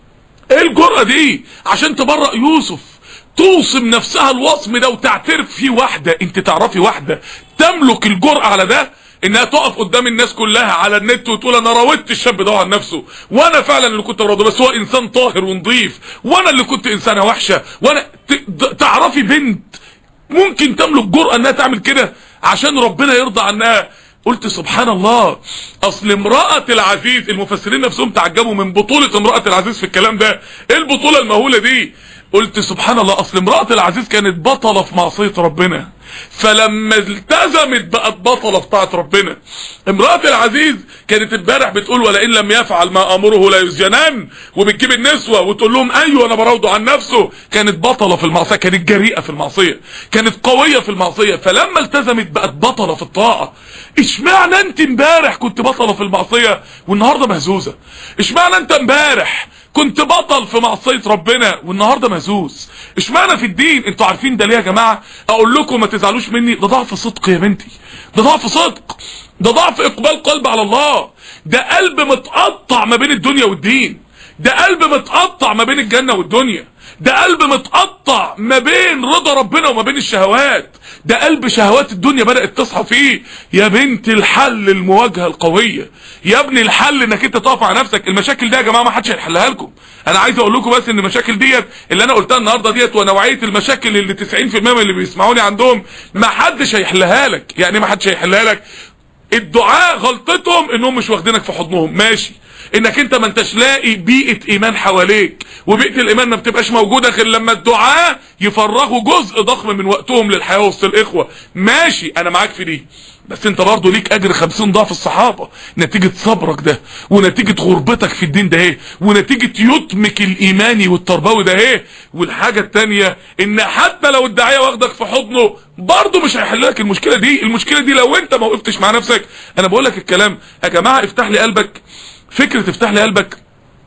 إيه الجرأة دي عشان تبرأ يوسف، توصم نفسها الوصم ده وتعترف فيه؟ واحدة انت تعرفي واحدة تملك الجرأة على ده، انها تقف قدام الناس كلها على النت وتقول انا راودت الشاب ده عن نفسه وانا فعلا اللي كنت براده، بس هو انسان طاهر ونظيف وانا اللي كنت انسانة وحشة. وانا تعرفي بنت ممكن تملك جرأة انها تعمل كده عشان ربنا يرضى عنها؟ قلت سبحان الله. اصل امرأة العزيز المفسرين نفسهم تعجبوا من بطولة امرأة العزيز في الكلام ده. ايه البطولة المهولة دي؟ قلت سبحان الله. اصل امرأة العزيز كانت بطلة في معصية ربنا، فلما التزمت بقت بطلة في طاعة ربنا. امرأة العزيز كانت امبارح بتقول ولئن لم يفعل ما امره لا يسجنن، وبتجيب النسوة وتقول لهم ايوه انا براوده عن نفسه. كانت بطلة في المعصية، كانت جريئة في المعصية، كانت قوية في المعصية، فلما التزمت بقت بطلة في الطاعة. اشمعنى انت امبارح كنت بطلة في المعصية والنهاردة مهزوزة؟ اشمعنى انت امبارح كنت بطل في معصية ربنا والنهاردة مهزوز؟ اشمعنى في الدين؟ انتوا عارفين ده ليه يا جماعة؟ اقول لكم ما تزعلوش مني، ده ضعف صدق يا بنتي، ده ضعف صدق، ده ضعف اقبال قلب على الله، ده قلب متقطع ما بين الدنيا والدين، ده قلب متقطع ما بين الجنة والدنيا، ده قلب متقطع ما بين رضا ربنا وما بين الشهوات، ده قلب شهوات الدنيا بدأت تصحى فيه. يا بنت الحل المواجهة القوية، يا ابني الحل انك انت تقف على نفسك. المشاكل دي يا جماعة ما حدش هيحلها لكم. انا عايز اقول لكم بس ان المشاكل ديت اللي انا قلتها النهارده ديت ونوعية المشاكل اللي تسعين في المية من اللي بيسمعوني عندهم ما حدش هيحلها لك. يعني ما حدش هيحلها لك. الدعاء غلطتهم انهم مش واخدينك في حضنهم، ماشي، انك انت ما انتش لاقي بيئة ايمان حواليك، وبيئة الايمان ما بتبقاش موجودة غير لما الدعاء يفرغوا جزء ضخم من وقتهم للحياة وسط الاخوة، ماشي انا معاك في دي. بس انت برضه ليك اجر خمسين ضعف الصحابة نتيجة صبرك ده، ونتيجة غربتك في الدين ده ايه، ونتيجة يتمك الايماني والتربوي ده ايه. والحاجة التانية ان حتى لو الداعية واخدك في حضنه برضه مش هيحل لك المشكلة دي. المشكلة دي لو انت ما وقفتش مع نفسك. انا بقول لك الكلام يا جماعة افتح لي قلبك. فكرة افتح لي قلبك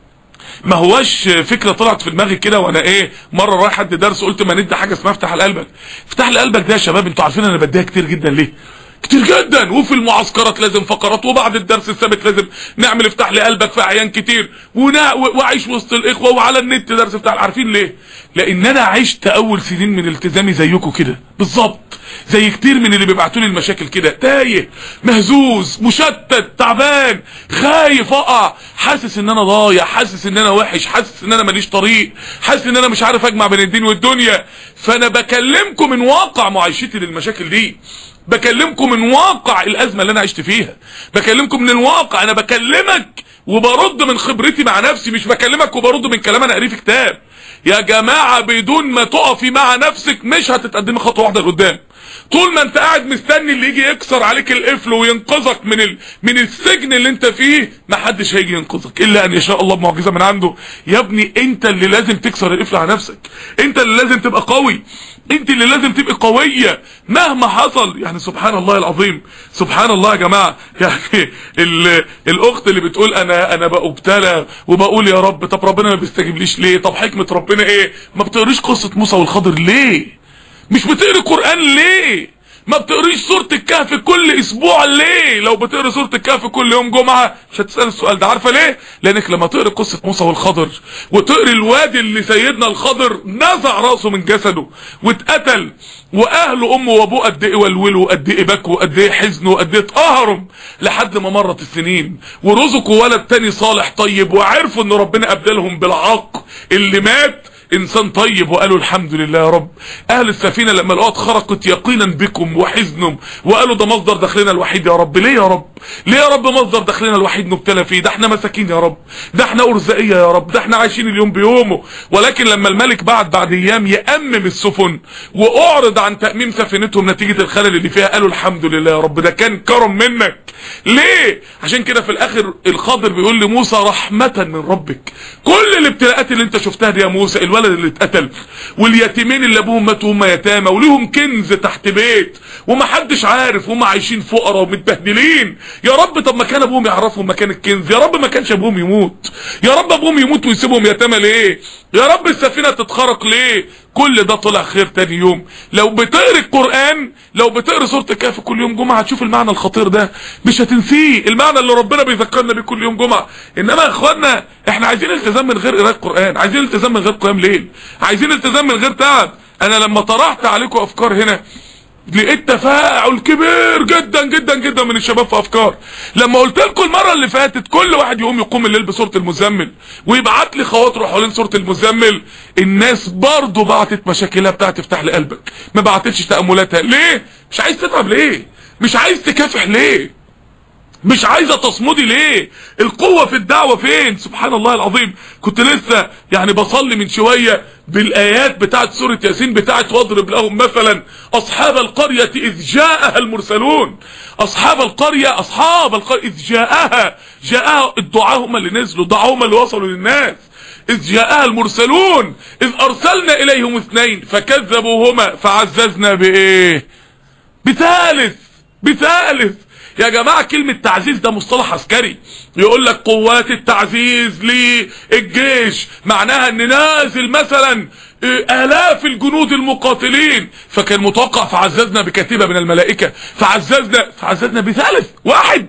ما هواش فكرة طلعت في دماغي كده وانا ايه مرة رايح حد درس قلت ما ندي حاجة اسمها افتح لي قلبك. افتح لي قلبك ده يا شباب انتوا عارفين انا بديها كتير جدا ليه؟ كتير جدا، وفي المعسكرات لازم فقرات، وبعد الدرس الثابت لازم نعمل افتح لي قلبك في اعيان كتير، واعيش وسط الاخوه، وعلى النت درس افتح. عارفين ليه؟ لان انا عشت اول سنين من التزامي زيكم كده بالظبط، زي كتير من اللي بيبعتوا لي المشاكل كده، تايه، مهزوز، مشتت، تعبان، خايف اقع، حاسس ان انا ضايع، حاسس ان انا وحش، حاسس ان انا ماليش طريق، حاسس ان انا مش عارف اجمع بين الدين والدنيا. فانا بكلمكم من واقع معيشتي للمشاكل دي، بكلمكم من واقع الازمه اللي انا عشت فيها، بكلمكم من الواقع. انا بكلمك وبرد من خبرتي مع نفسي، مش بكلمك وبرد من كلام انا قاريه في كتاب. يا جماعه بدون ما تقفي مع نفسك مش هتتقدمي خطوه واحده لقدام. طول ما انت قاعد مستني اللي يجي يكسر عليك القفل وينقذك من ال... من السجن اللي انت فيه، ما حدش هيجي ينقذك الا ان يشاء الله بمعجزه من عنده. يا ابني انت اللي لازم تكسر القفل على نفسك، انت اللي لازم تبقى قوي، انت اللي لازم تبقى قويه مهما حصل. يعني سبحان الله العظيم، سبحان الله يا جماعه. يعني ال... الاخت اللي بتقول انا انا بابتلى وبقول يا رب، طب ربنا ما بيستجيبليش ليه؟ طب حكمه ربنا ايه؟ ما بتقريش قصه موسى والخضر ليه؟ مش بتقري قرآن ليه؟ ما بتقريش سورة الكهف كل اسبوع ليه؟ لو بتقري سورة الكهف كل يوم جمعة مش هتسأل السؤال ده. عارفة ليه؟ لانك لما تقري قصة موسى والخضر وتقري الوادي اللي سيدنا الخضر نزع راسه من جسده واتقتل، واهله امه وابوه قد ايه ولولوا، قد ايه بكوا، قد ايه حزنوا، قد ايه اتقهروا، لحد ما مرت السنين ورزقوا ولد تاني صالح طيب، وعرفوا ان ربنا ابدلهم بالعاق اللي مات انسان طيب، وقالوا الحمد لله يا رب. اهل السفينة لما لقوها اتخرقت يقينا بكم وحزنهم، وقالوا ده مصدر دخلنا الوحيد يا رب. ليه يا رب؟ ليه يا رب مصدر دخلنا الوحيد نبتلى فيه؟ ده احنا مساكين يا رب، ده احنا ارزاقية يا رب، ده احنا عايشين اليوم بيومه. ولكن لما الملك بعد بعد ايام يأمم السفن واعرض عن تأميم سفينتهم نتيجة الخلل اللي فيها، قالوا الحمد لله يا رب، ده كان كرم منك ليه؟ عشان كده في الاخر الخضر بيقول لموسى رحمة من ربك. كل الابتلاءات اللي انت شفتها دي يا موسى، الولد اللي اتقتل واليتيمين اللي ابوهم ماتوا هم يتامى وليهم كنز تحت بيت ومحدش عارف وهم عايشين فقراء ومتبهدلين، يا رب طب ما كان ابوهم يعرفوا مكان الكنز، يا رب ما كانش ابوهم يموت، يا رب ابوهم يموت ويسيبهم يتامى ليه، يا رب السفينة تتخرق ليه. كل ده طلع خير تاني يوم. لو بتقري القرآن، لو بتقري سورة الكهف كل يوم جمعة هتشوف المعنى الخطير ده، مش هتنسيه، المعنى اللي ربنا بيذكرنا بيه كل يوم جمعة. انما يا اخوانا احنا عايزين التزام من غير قراءة قرآن، عايزين التزام من غير قيام ليل، عايزين التزام من غير تعب. انا لما طرحت عليكم افكار هنا لقيت تفاعل كبير جدا جدا جدا من الشباب في افكار. لما قلت لكم المره اللي فاتت كل واحد يقوم يقوم الليل بسوره المزمل ويبعت لي خواطره حوالين سوره المزمل، الناس برضه بعتت مشاكلها بتاعت تفتح لي قلبك، ما بعتتش تاملاتها. ليه؟ مش عايز تتعب ليه؟ مش عايز تكافح ليه؟ مش عايزه تصمدي ليه؟ القوه في الدعوه فين؟ سبحان الله العظيم. كنت لسه يعني بصلي من شويه بالايات بتاعت سوره ياسين بتاعت واضرب لهم مثلا اصحاب القريه اذ جاءها المرسلون. اصحاب القريه اصحاب القريه اذ جاءها، جاءها الدعاء هم اللي نزلوا، الدعاء هم اللي وصلوا للناس. اذ جاءها المرسلون اذ ارسلنا اليهم اثنين فكذبوهما فعززنا بايه؟ بثالث بثالث. يا جماعة كلمة تعزيز ده مصطلح عسكري، يقول لك قوات التعزيز للجيش، معناها ان نازل مثلا الاف الجنود المقاتلين، فكان متوقع فعززنا بكتيبة من الملائكة، فعززنا فعززنا بثالث واحد.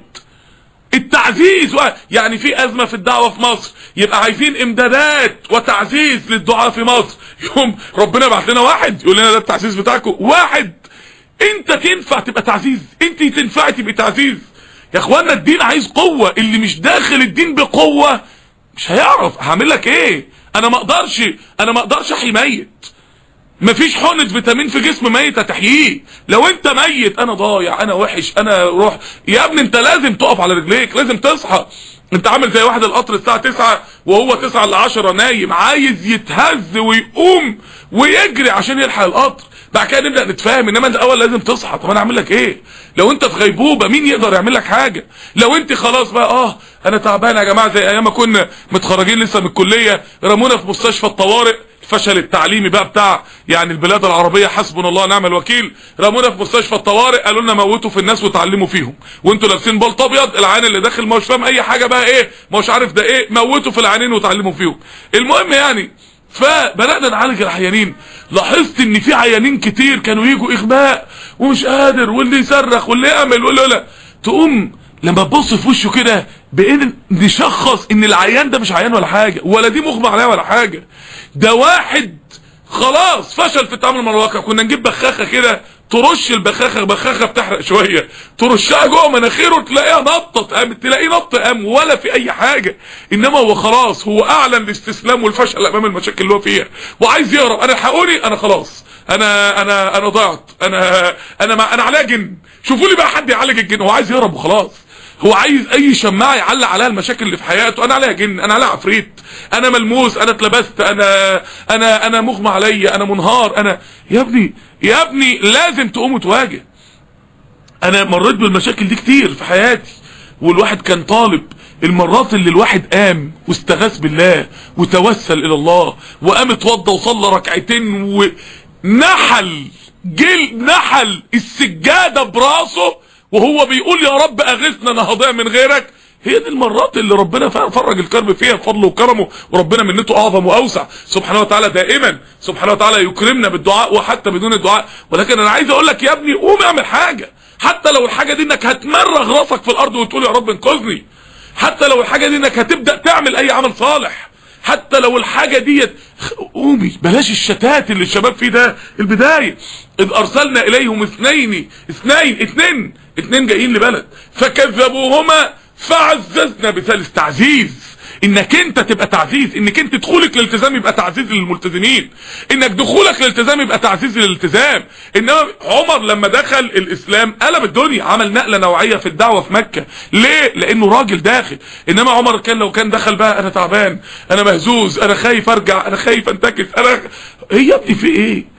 التعزيز واحد. يعني في ازمة في الدعوة في مصر، يبقى عايزين امدادات وتعزيز للدعاء في مصر، يوم ربنا بعت لنا واحد يقول لنا ده التعزيز بتاعكم واحد. انت تنفع تبقى تعزيز؟ انت تنفعي تبقى تعزيز؟ يا اخوانا الدين عايز قوة، اللي مش داخل الدين بقوة مش هيعرف. هعمل لك ايه؟ انا ما اقدرش انا ما اقدرش احيي ميت، مفيش حقنة فيتامين في جسم ميت هتحييه. لو انت ميت انا ضايع، انا وحش، انا روح، يا ابني انت لازم تقف على رجليك، لازم تصحى. انت عامل زي واحد القطر الساعة تسعة وهو تسعة ل عشرة نايم، عايز يتهز ويقوم ويجري عشان يلحق القطر، بعد كده نبدأ نتفاهم. انما انت الاول لازم تصحى. طب انا اعمل لك ايه؟ لو انت في غيبوبة مين يقدر يعمل لك حاجة؟ لو انت خلاص بقى اه انا تعبان يا جماعة، زي ايام ما كنا متخرجين لسه من الكلية رمونا في مستشفى الطوارئ، الفشل التعليمي بقى بتاع يعني البلاد العربية حسبنا الله ونعم الوكيل، رمونا في مستشفى الطوارئ قالوا لنا موتوا في الناس وتعلموا فيهم، وانتوا لابسين بلط ابيض، العيان اللي داخل ما هوش فاهم اي حاجة بقى ايه، ما هوش عارف ده ايه، موتوا في العيانين وتعلموا فيهم. المهم يعني فبدأنا نعالج العيانين، لاحظت ان في عيانين كتير كانوا يجوا اغماء ومش قادر، واللي يصرخ واللي يعمل واللي لا، تقوم لما تبص في وشه كده بقينا نشخص ان العيان ده مش عيان ولا حاجة، ولا دي مغمى عليها ولا حاجة، ده واحد خلاص فشل في التعامل مع الواقع. كنا نجيب بخاخة كده ترش البخاخة، بخاخة بتحرق شوية، ترشها جوه مناخيره تلاقيها نطت، قام تلاقيه نط قام ولا في اي حاجة. انما هو خلاص هو اعلن الاستسلام والفشل امام المشاكل اللي هو فيها وعايز يهرب. انا الحقوني، انا خلاص انا انا انا ضعت، انا انا مع انا عليا جن، شوفوا لي بقى حد يعالج الجن. هو عايز يهرب وخلاص، هو عايز اي شماعه يعلق عليها المشاكل اللي في حياته. انا عليها جن، انا عليها عفريت، انا ملموس، انا اتلبست، انا انا انا مغمى عليا، انا منهار، انا يا ابني يا ابني لازم تقوم وتواجه. انا مريت بالمشاكل دي كتير في حياتي، والواحد كان طالب المرات اللي الواحد قام واستغاث بالله وتوسل الى الله وقام اتوضى وصلى ركعتين ونحل جل نحل السجاده براسه وهو بيقول يا رب اغثنا انا هضيع من غيرك. هي دي المرات اللي ربنا فرج الكرب فيها بفضله وكرمه، وربنا منته اعظم واوسع سبحانه وتعالى. دائما سبحانه وتعالى يكرمنا بالدعاء وحتى بدون الدعاء. ولكن انا عايز اقول لك يا ابني قوم اعمل حاجه، حتى لو الحاجه دي انك هتمرغ راسك في الارض وتقول يا رب انقذني، حتى لو الحاجه دي انك هتبدا تعمل اي عمل صالح، حتى لو الحاجه ديت قومي. بلاش الشتات اللي الشباب فيه ده. البدايه اذ ارسلنا اليهم اثنين اثنين اتنين اتنين جايين لبلد فكذبوهما فعززنا بثالث. تعزيز انك انت تبقى تعزيز، انك انت دخولك للالتزام يبقى تعزيز للملتزمين، انك دخولك للالتزام يبقى تعزيز للالتزام. انما عمر لما دخل الاسلام قلب الدنيا، عمل نقله نوعيه في الدعوه في مكه. ليه؟ لانه راجل داخل. انما عمر كان لو كان دخل بقى انا تعبان، انا مهزوز، انا خايف ارجع، انا خايف انتكس، انا ايه يا ابني في ايه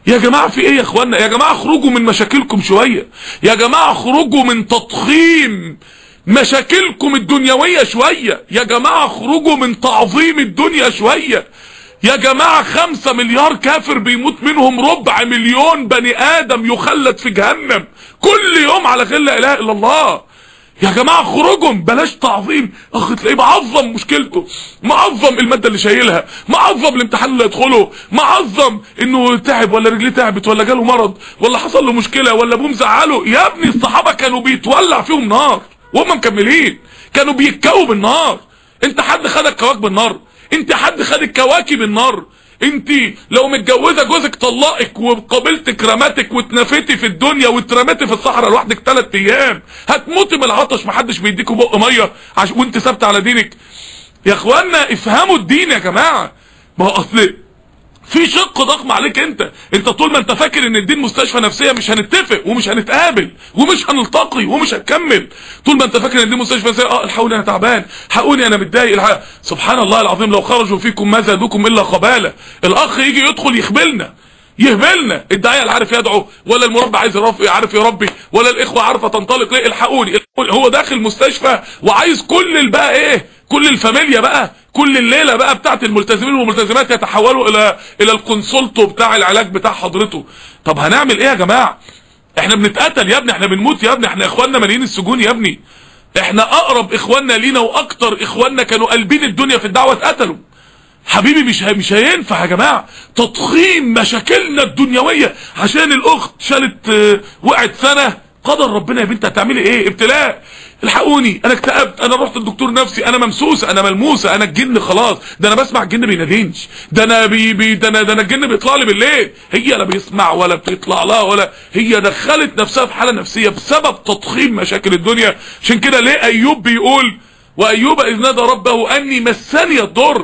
يا جماعة في ايه يا اخوانا؟ يا جماعة اخرجوا من مشاكلكم شوية، يا جماعة اخرجوا من تضخيم مشاكلكم الدنيوية شوية، يا جماعة اخرجوا من تعظيم الدنيا شوية. يا جماعة خمسة مليار كافر بيموت منهم ربع مليون بني ادم يخلد في جهنم كل يوم على غير لا اله الا الله. يا جماعة خروجوا بلاش تعظيم. اخ تلاقيه معظم مشكلته، معظم المادة اللي شايلها، معظم الامتحان اللي يدخله، معظم انه تعب ولا رجليه تعبت ولا جاله مرض ولا حصل له مشكلة ولا ابوه مزعله. يا ابني الصحابة كانوا بيتولع فيهم نار وهم مكملين، كانوا بيتكووا بالنار. انت حد خد الكواكب بالنار؟ انت حد خد الكواكب النار؟ انت لو متجوزه جوزك طلقك وقابلتك رماتك واتنفتي في الدنيا واترمتي في الصحراء لوحدك ثلاث ايام هتموتي من العطش، محدش بيديكوا بق ميه عش... وانت ثابته على دينك. يا اخوانا افهموا الدين يا جماعه. ما هو اصل في شق ضخم عليك انت، انت طول ما انت فاكر ان الدين مستشفى نفسيه مش هنتفق ومش هنتقابل ومش هنلتقي ومش هنكمل. طول ما انت فاكر ان الدين مستشفى نفسيه، اه الحقوني انا تعبان، حقوني انا متضايق، الحق. سبحان الله العظيم لو خرجوا فيكم ما زادوكم الا خباله. الاخ يجي يدخل يخبلنا يهبلنا، الداعيه اللي عارف يدعو ولا المربي عايز يربي عارف يربي ولا الاخوه عارفه تنطلق ليه، الحقوني. هو داخل مستشفى وعايز كل البقى ايه، كل الفاميليا بقى، كل الليله بقى بتاعت الملتزمين والملتزمات يتحولوا الى الى الكونسولتو بتاع العلاج بتاع حضرته. طب هنعمل ايه يا جماعه؟ احنا بنتقتل يا ابني، احنا بنموت يا ابني، احنا اخواننا مالين السجون يا ابني، احنا اقرب اخواننا لينا واكتر اخواننا كانوا قلبين الدنيا في الدعوه اتقتلوا. حبيبي مش مش هينفع يا جماعه تضخيم مشاكلنا الدنيويه عشان الاخت شالت اه وقعت سنه. قدر ربنا يا بنت، هتعملي ايه؟ ابتلاء. الحقوني انا اكتئبت، انا رحت للدكتور نفسي، انا ممسوسه، انا ملموسه، انا الجن خلاص، ده انا بسمع الجن بينادينش، ده انا بي بي ده انا ده انا الجن بيطلع لي بالليل. هي لا بيسمع ولا بتطلع لها ولا هي دخلت نفسها في حاله نفسيه بسبب تضخيم مشاكل الدنيا. عشان كده ليه ايوب بيقول وايوب اذ نادى ربه اني مسني الضر،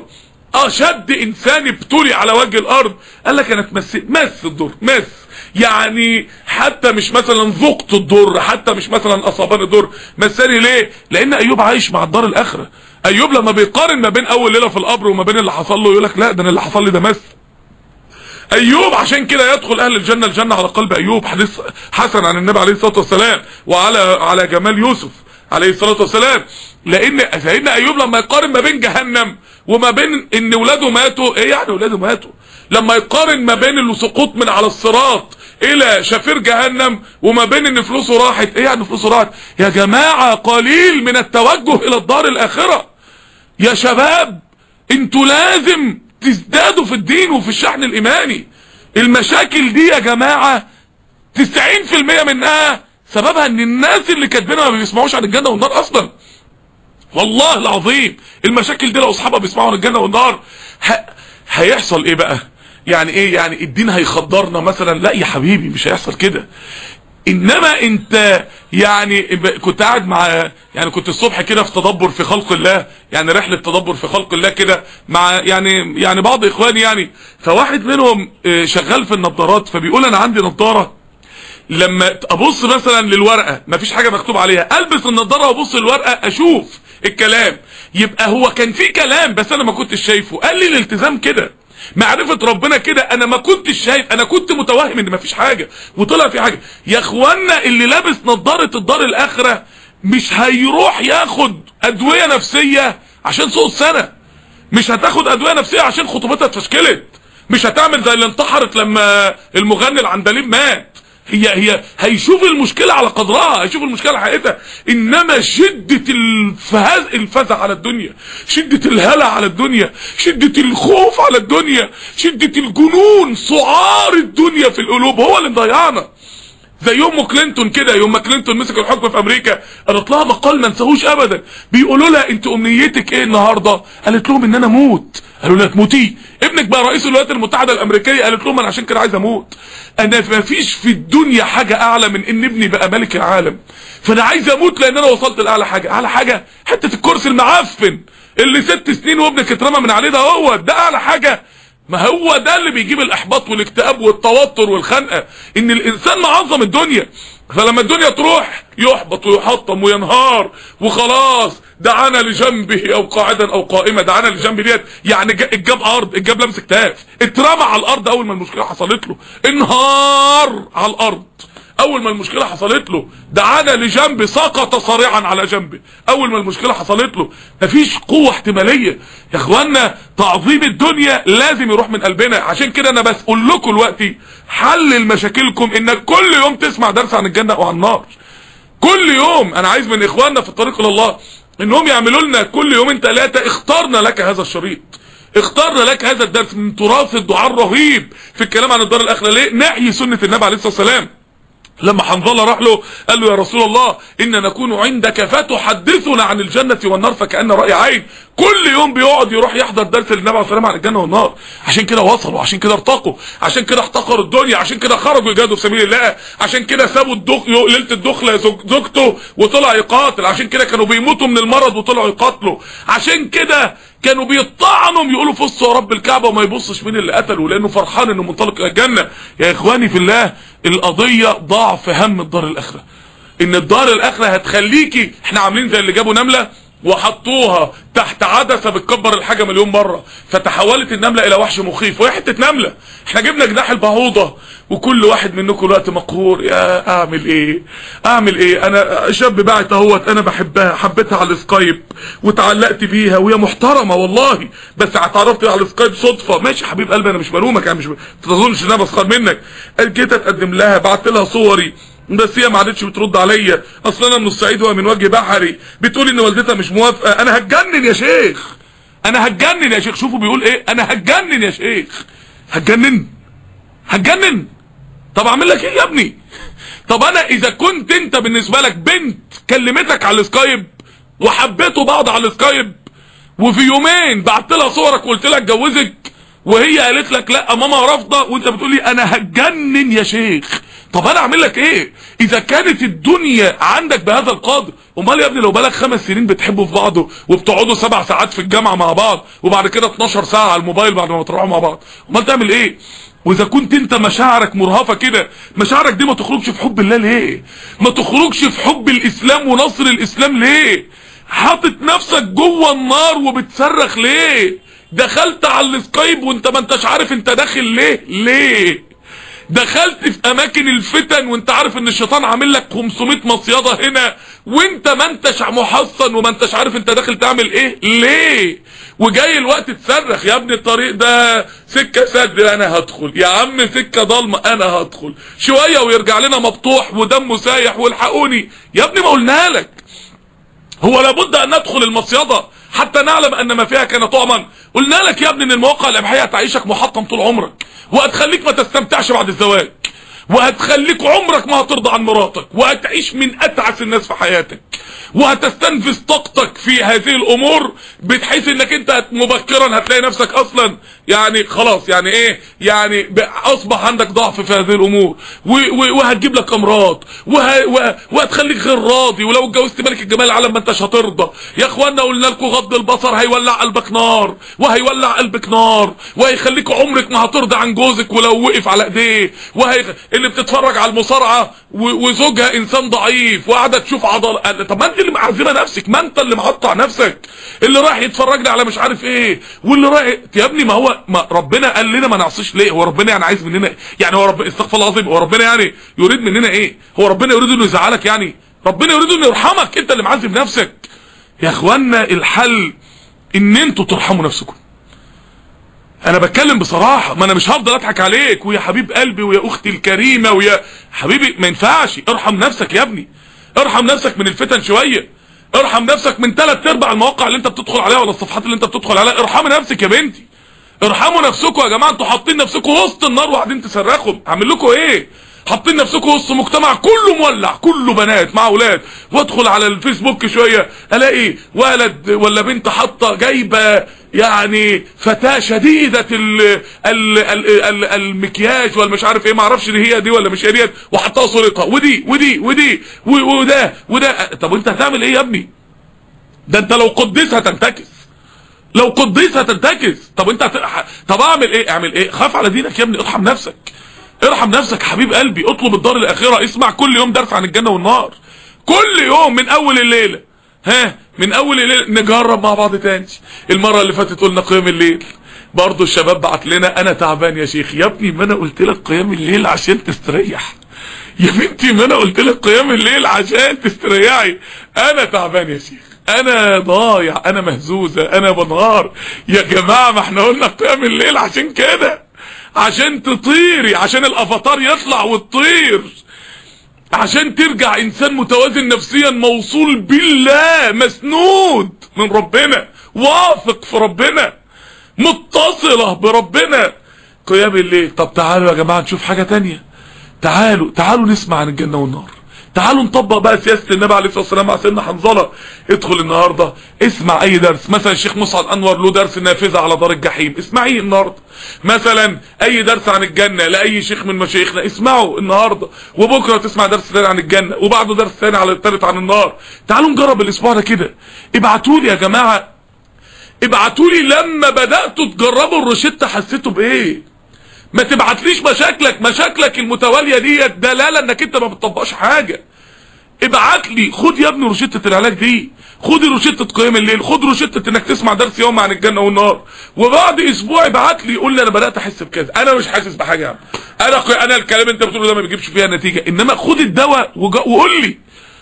اشد انسان ابتلي على وجه الارض. قال لك انا اتمسيت، مس الضر، مس يعني حتى مش مثلا ذقت الضر، حتى مش مثلا اصابني الضر، مساني. ليه؟ لان ايوب عايش مع الدار الاخره. ايوب لما بيقارن ما بين اول ليله في القبر وما بين اللي حصل له يقول لك لا ده انا اللي حصل لي ده مس. ايوب عشان كده يدخل اهل الجنه الجنه على قلب ايوب، حديث حسن عن النبي عليه الصلاه والسلام، وعلى على جمال يوسف عليه الصلاه والسلام. لان سيدنا ايوب لما يقارن ما بين جهنم وما بين ان ولاده ماتوا، ايه يعني ولاده ماتوا؟ لما يقارن ما بين السقوط من على الصراط الى شفير جهنم وما بين ان فلوسه راحت، ايه يعني فلوسه راحت؟ يا جماعه قليل من التوجه الى الدار الاخره. يا شباب انتوا لازم تزدادوا في الدين وفي الشحن الايماني. المشاكل دي يا جماعه تسعين في المية منها سببها ان الناس اللي كاتبينها ما بيسمعوش عن الجنه والنار اصلا. والله العظيم المشاكل دي لو اصحابها بيسمعوا عن الجنه والنار ه... هيحصل ايه بقى؟ يعني ايه يعني الدين هيخدرنا مثلا؟ لا يا حبيبي مش هيحصل كده. انما انت يعني كنت قاعد مع يعني كنت الصبح كده في تدبر في خلق الله، يعني رحله تدبر في خلق الله كده مع يعني يعني بعض اخواني يعني، فواحد منهم شغال في النظارات فبيقول انا عندي نظاره لما ابص مثلا للورقه مفيش حاجه مكتوب عليها، البس النظاره وابص للورقه اشوف الكلام، يبقى هو كان في كلام بس انا ما كنتش شايفه. قال لي الالتزام كده، معرفة ربنا كده، انا ما كنتش شايف، انا كنت متوهم ان مفيش حاجة وطلع في حاجة. يا اخوانا اللي لابس نظارة الدار الاخرة مش هيروح ياخد ادوية نفسية عشان سوء السنة، مش هتاخد ادوية نفسية عشان خطوبتها اتفشكلت، مش هتعمل زي اللي انتحرت لما المغني العندليب مات. هي هي هيشوف المشكلة على قدرها، هيشوف المشكلة حقيقتها. انما شدة الفهز الفزع على الدنيا، شدة الهلع على الدنيا، شدة الخوف على الدنيا، شدة الجنون، سعار الدنيا في القلوب هو اللي مضيعنا. زي يوم كلينتون كده، يوم ما كلينتون مسك الحكم في امريكا قالت لها مقال ما انساهوش ابدا، بيقولوا لها انت امنيتك ايه النهارده؟ قالت لهم ان انا اموت. قالوا لها تموتي؟ ابنك بقى رئيس الولايات المتحده الامريكيه. قالت لهم انا عشان كده عايز اموت، انا ما فيش في الدنيا حاجه اعلى من ان ابني بقى ملك العالم، فانا عايز اموت لان انا وصلت لاعلى حاجه. اعلى حاجه حته الكرسي المعفن اللي ست سنين وابنك اترمى من عليه، ده هو ده اعلى حاجه؟ ما هو ده اللي بيجيب الاحباط والاكتئاب والتوتر والخنقه، ان الانسان معظم الدنيا. فلما الدنيا تروح يحبط ويحطم وينهار وخلاص. دعانا لجنبه او قاعدا او قائمه. دعانا لجنبه ديت يعني الجاب ارض، الجاب لمس كتاف، اترمى على الارض اول ما المشكله حصلت له، انهار على الارض اول ما المشكله حصلت له. دعانا لجنبه، سقط صريعا على جنبه اول ما المشكله حصلت له. مفيش قوه احتماليه يا اخوانا. تعظيم الدنيا لازم يروح من قلبنا. عشان كده انا بس اقول لكم دلوقتي حل لمشاكلكم انك كل يوم تسمع درس عن الجنه وعن النار. كل يوم انا عايز من اخواننا في الطريق الى الله انهم يعملوا لنا كل يومين ثلاثه اخترنا لك هذا الشريط، اخترنا لك هذا الدرس من تراث الدعاء الرهيب في الكلام عن الدار الاخره. ليه؟ نحيي سنه النبي عليه الصلاه والسلام. لما حنظله راح له قال له يا رسول الله إن نكون عندك فتحدثنا عن الجنة والنار فكأن رأي عين. كل يوم بيقعد يروح يحضر درس للنبي عليه الصلاة والسلام عن الجنة والنار. عشان كده وصلوا، عشان كده ارتقوا، عشان كده احتقروا الدنيا، عشان كده خرجوا يجاهدوا في سبيل الله، عشان كده سابوا الدخ... ليلة الدخلة زوجته وطلع يقاتل، عشان كده كانوا بيموتوا من المرض وطلعوا يقاتلوا، عشان كده كانوا بيطعنوا يقولوا فصوا يا رب الكعبة وما يبصش مين اللي قتله لانه فرحان انه منطلق الى الجنة. يا اخواني في الله القضية ضعف هم الدار الاخرة. ان الدار الاخرة هتخليكي، احنا عاملين زي اللي جابوا نملة وحطوها تحت عدسة بتكبر الحاجة مليون مرة فتحولت النملة الى وحش مخيف وهي حتة نملة. احنا جبنا جناح البعوضة وكل واحد منكم الوقت مقهور. يا اعمل ايه اعمل ايه انا شاب باعت اهوت انا بحبها، حبيتها على السكايب وتعلقت بيها وهي محترمة والله، بس اتعرفت على السكايب صدفة. ماشي حبيب قلبي انا مش بلومك، يعني مش ب... تظنش ان انا بسخر منك. جيت اتقدم لها بعت لها صوري بس هي ما عادتش بترد عليا. اصل انا من الصعيد وهي من وجه بحري. بتقول ان والدتها مش موافقه. انا هتجنن يا شيخ، انا هتجنن يا شيخ. شوفوا بيقول ايه، انا هتجنن يا شيخ. هتجنن هتجنن طب اعمل لك ايه يا ابني؟ طب انا اذا كنت انت بالنسبه لك بنت كلمتك على السكايب وحبيتوا بعض على السكايب وفي يومين بعت لها صورك وقلت لها اتجوزك وهي قالت لك لا ماما رافضه وانت بتقول لي انا هتجنن يا شيخ، طب انا اعمل لك ايه؟ اذا كانت الدنيا عندك بهذا القدر، امال يا ابني لو بقالك خمس سنين بتحبوا في بعض وبتقعدوا سبع ساعات في الجامعه مع بعض وبعد كده اتناشر ساعه على الموبايل بعد ما تروحوا مع بعض، امال تعمل ايه؟ واذا كنت انت مشاعرك مرهفه كده، مشاعرك دي ما تخرجش في حب الله ليه؟ ما تخرجش في حب الاسلام ونصر الاسلام ليه؟ حاطط نفسك جوه النار وبتصرخ ليه؟ دخلت على السكايب وانت ما انتش عارف انت داخل ليه؟ ليه؟ دخلت في اماكن الفتن وانت عارف ان الشيطان عامل لك خمسمية مصيده هنا وانت ما انتش محصن وما انتش عارف انت داخل تعمل ايه؟ ليه؟ وجاي الوقت تصرخ يا ابني الطريق ده سكه سد انا هدخل، يا عم سكه ضلمه انا هدخل، شويه ويرجع لنا مبطوح ودمه سايح والحقوني. يا ابني ما قلنا لك هو لابد ان ندخل المصيده حتى نعلم ان ما فيها كان طعما؟ قلنا لك يا ابني ان المواقع الاباحيه هتعيشك محطم طول عمرك وهتخليك ما تستمتعش بعد الزواج وهتخليك عمرك ما هترضى عن مراتك وهتعيش من اتعس الناس في حياتك وهتستنفذ طاقتك في هذه الامور بحيث انك انت مبكرا هتلاقي نفسك اصلا يعني خلاص يعني ايه يعني اصبح عندك ضعف في هذه الامور وهتجيب لك امراض وه... وهتخليك غير راضي، ولو اتجوزت ملك الجمال العالم ما انتش هترضى. يا اخوانا قلنا لكم غض البصر هيولع قلبك نار وهيولع قلبك نار وهيخليك عمرك ما هترضى عن جوزك ولو وقف على ايديه وهي اللي بتتفرج على المصارعه وزوجها انسان ضعيف وقاعده تشوف عضل. طب ما انت اللي معذبه نفسك، ما انت اللي مقطع نفسك، اللي رايح يتفرج لي على مش عارف ايه واللي رايح يا ابني. ما هو ما ربنا قال لنا ما نعصيش ليه؟ هو ربنا يعني عايز مننا يعني هو رب استغفر الله العظيم، هو ربنا يعني يريد مننا ايه؟ هو ربنا يريد انه يزعلك يعني؟ ربنا يريد انه يرحمك، انت اللي معذب نفسك. يا اخوانا الحل ان انتوا ترحموا نفسكم. انا بتكلم بصراحه، ما انا مش هفضل اضحك عليك ويا حبيب قلبي ويا اختي الكريمه ويا حبيبي، ما ينفعش. ارحم نفسك يا ابني، ارحم نفسك من الفتن شويه، ارحم نفسك من ثلاث ارباع المواقع اللي انت بتدخل عليها ولا الصفحات اللي انت بتدخل عليها. ارحمي نفسك يا بنتي، ارحموا نفسكم يا جماعه. انتوا حاطين نفسكم وسط النار وقاعدين تصرخوا، اعمل لكم ايه؟ حاطين نفسكم وسط مجتمع كله مولع، كله بنات مع اولاد، وادخل على الفيسبوك شويه الاقي ولد ولا بنت حاطه جايبه يعني فتاه شديده ال ال ال ال المكياج ولا مش عارف ايه، ما اعرفش دي هي دي ولا مش هي ديت، وحطها صورتها ودي ودي ودي وده وده. طب انت هتعمل ايه يا ابني؟ ده انت لو قديس هتنتكس، لو قديس هتنتكس. طب انت هت... طب اعمل ايه؟ اعمل ايه؟ خاف على دينك يا ابني، ارحم نفسك، ارحم نفسك حبيب قلبي، اطلب الدار الاخره، اسمع كل يوم درس عن الجنه والنار، كل يوم من اول الليله. ها من اول الليل نجرب مع بعض تاني. المره اللي فاتت قلنا قيام الليل، برضو الشباب بعت لنا انا تعبان يا شيخ. يا ابني ما انا قلت لك قيام الليل عشان تستريح، يا بنتي ما انا قلت لك قيام الليل عشان تستريحي. انا تعبان يا شيخ، انا ضايع، انا مهزوزه، انا بنهار. يا جماعه ما احنا قلنا قيام الليل عشان كده، عشان تطيري، عشان الافاتار يطلع وتطير، عشان ترجع انسان متوازن نفسيا، موصول بالله، مسنود من ربنا، واثق في ربنا، متصلة بربنا. قيام الليل. طب تعالوا يا جماعة نشوف حاجة تانية، تعالوا تعالوا نسمع عن الجنة والنار، تعالوا نطبق بقى سياسة النبي عليه الصلاة والسلام مع سيدنا حنظلة. ادخل النهاردة اسمع اي درس، مثلا الشيخ مصعب انور له درس نافذة على دار الجحيم، اسمعيه النهاردة. مثلا اي درس عن الجنة لاي شيخ من مشايخنا اسمعه النهاردة، وبكرة تسمع درس ثاني عن الجنة، وبعده درس ثاني على الثالث عن النار. تعالوا نجرب الاسبوع ده كده. ابعتوا لي يا جماعة، ابعتوا لي لما بدأتوا تجربوا الروشتة حسيتوا بايه. ما تبعتليش مشاكلك، مشاكلك المتوالية دي دلالة انك انت ما بتطبقش حاجة. ابعت لي، خد يا ابني روشتة العلاج دي، خد روشتة قيام الليل، خد روشتة انك تسمع درس يوم عن الجنة والنار، وبعد اسبوع ابعت لي قول لي انا بدأت احس بكذا. انا مش حاسس بحاجة يا عم، انا انا الكلام انت بتقوله ده ما بيجيبش فيها نتيجة، انما خد الدواء وقول لي.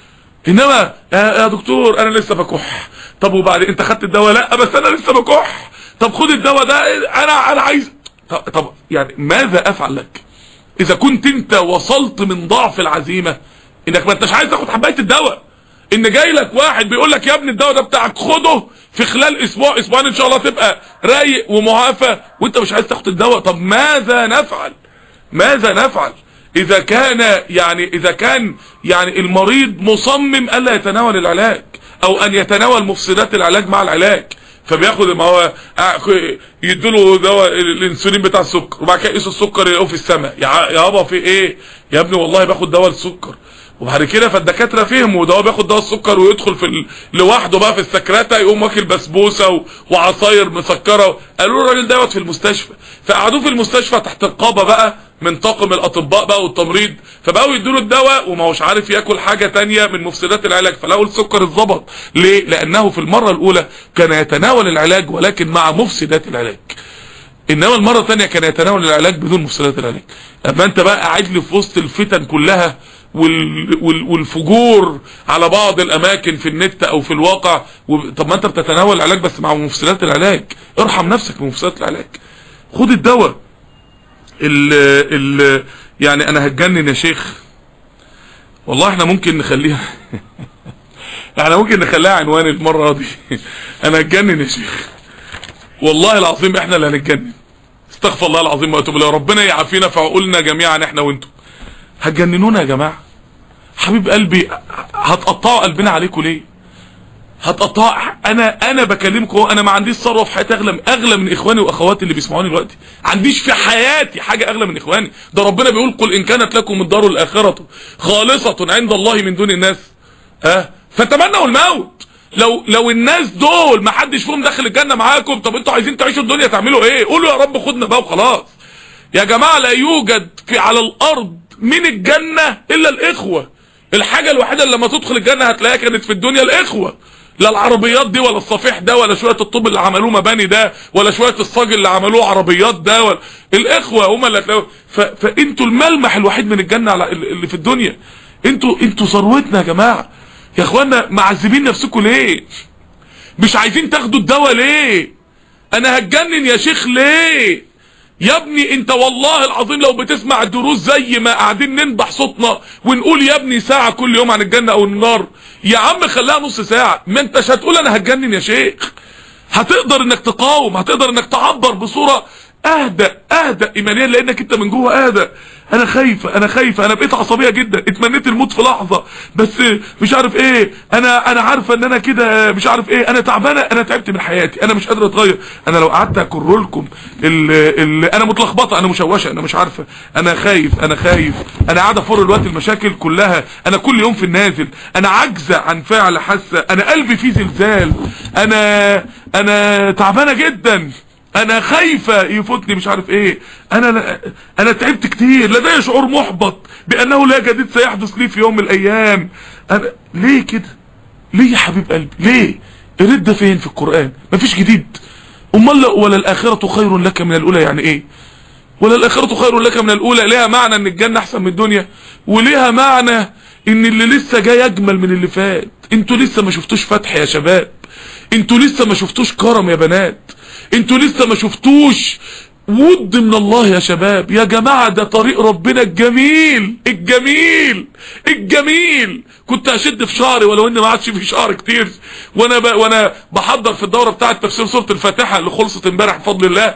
انما يا دكتور انا لسه بكح، طب وبعد انت خدت الدواء؟ لا بس انا لسه بكح. طب خد الدواء ده، انا انا عايز. طب يعني ماذا افعل لك اذا كنت انت وصلت من ضعف العزيمة انك ما انتش عايز تاخد حبايه الدواء، ان جاي لك واحد بيقول لك يا ابني الدواء ده بتاعك خده في خلال اسبوع اسبوعين ان شاء الله تبقى رايق ومعافى، وانت مش عايز تاخد الدواء. طب ماذا نفعل؟ ماذا نفعل اذا كان يعني اذا كان يعني المريض مصمم الا يتناول العلاج، او ان يتناول مفسدات العلاج مع العلاج، فبياخد ما هو يديله دواء الانسولين بتاع السكر، وبعد كده يقيس السكر يلاقوه في السماء. يا يابا في ايه يا ابني؟ والله باخد دواء السكر. وبعد كده فالدكاتره فهموا ده هو بياخد دواء السكر ويدخل في ال... لوحده بقى في السكرته، يقوم واكل بسبوسه و... وعصاير مسكره. قالوا له الراجل دوت في المستشفى، فقعدوه في المستشفى تحت رقابه بقى من طاقم الاطباء بقى والتمريض، فبقوا يدوا له الدواء وما هوش عارف ياكل حاجه تانية من مفسدات العلاج، فلقوا السكر اتظبط. ليه؟ لانه في المره الاولى كان يتناول العلاج ولكن مع مفسدات العلاج، انما المره الثانيه كان يتناول العلاج بدون مفسدات العلاج. اما انت بقى قاعد لي في وسط الفتن كلها وال... وال... والفجور على بعض الاماكن في النت او في الواقع و... طب ما انت بتتناول العلاج بس مع مفسدات العلاج. ارحم نفسك من مفسدات العلاج، خد الدواء. ال... ال... يعني انا هتجنن يا شيخ والله. احنا ممكن نخليها احنا ممكن نخليها عنوان المره دي انا هتجنن يا شيخ والله العظيم، احنا اللي هنتجنن. استغفر الله العظيم واتوب اليه، ربنا يعافينا في عقولنا جميعا احنا وانتم. هتجننونا يا جماعه حبيب قلبي، هتقطعوا قلبنا عليكم ليه؟ هتقطع. انا انا بكلمكم، انا ما عنديش ثروه في حياتي اغلى اغلى من اخواني واخواتي اللي بيسمعوني دلوقتي. عنديش في حياتي حاجه اغلى من اخواني. ده ربنا بيقول قل ان كانت لكم الدار الاخره خالصه عند الله من دون الناس ها فتمنوا الموت. لو لو الناس دول ما حدش فيهم داخل الجنه معاكم، طب انتوا عايزين تعيشوا الدنيا تعملوا ايه؟ قولوا يا رب خدنا بقى وخلاص يا جماعه. لا يوجد في على الارض من الجنه الا الاخوه. الحاجه الوحيده اللي لما تدخل الجنه هتلاقيها كانت في الدنيا الاخوه، لا العربيات دي ولا الصفيح ده ولا شويه الطوب اللي عملوه مباني ده ولا شويه الصاج اللي عملوه عربيات ده، ولا الاخوه هم اللي هتلاقوا. فانتوا الملمح الوحيد من الجنه على اللي في الدنيا. انتوا انتوا ثروتنا يا جماعه. يا اخوانا معذبين نفسكم ليه؟ مش عايزين تاخدوا الدواء ليه؟ انا هتجنن يا شيخ ليه يا ابني؟ انت والله العظيم لو بتسمع الدروس زي ما قاعدين ننبح صوتنا ونقول يا ابني ساعة كل يوم عن الجنة او النار، يا عم خليها نص ساعة. ما انتش هتقول انا هتجنن يا شيخ. هتقدر انك تقاوم، هتقدر انك تعبر بصورة اهدى اهدى ايمانيا، لانك انت من جوه اهدى. انا خايفه انا خايفه انا بقيت عصبيه جدا، اتمنيت الموت في لحظه، بس مش عارف ايه. انا انا عارفه ان انا كده مش عارف ايه، انا تعبانه، انا تعبت من حياتي، انا مش قادره اتغير. انا لو قعدت اكرر لكم ال انا متلخبطه، انا مشوشه، انا مش عارفه، انا خايف انا خايف انا قاعده فور الوقت المشاكل كلها، انا كل يوم في النازل، انا عاجزه عن فعل حاسه، انا قلبي فيه زلزال، انا انا تعبانه جدا. انا خايفة يفوتني مش عارف ايه، انا انا تعبت كتير، لدي شعور محبط بانه لا جديد سيحدث لي في يوم من الايام. انا ليه كده؟ ليه يا حبيب قلبي ليه؟ الرد فين في القرآن؟ مفيش جديد. امال ولا الاخرة خير لك من الاولى يعني ايه؟ ولا الاخرة خير لك من الاولى ليها معنى ان الجنة احسن من الدنيا، وليها معنى ان اللي لسه جاي اجمل من اللي فات. انتوا لسه ما شفتوش فتح يا شباب، انتوا لسه ما شفتوش كرم يا بنات، انتوا لسه ما شفتوش ود من الله يا شباب. يا جماعة ده طريق ربنا الجميل الجميل الجميل. كنت اشد في شعري ولو ان ما عادش في شعر كتير وانا ب... وانا بحضر في الدورة بتاعة تفسير سورة الفاتحة اللي خلصت امبارح بفضل الله،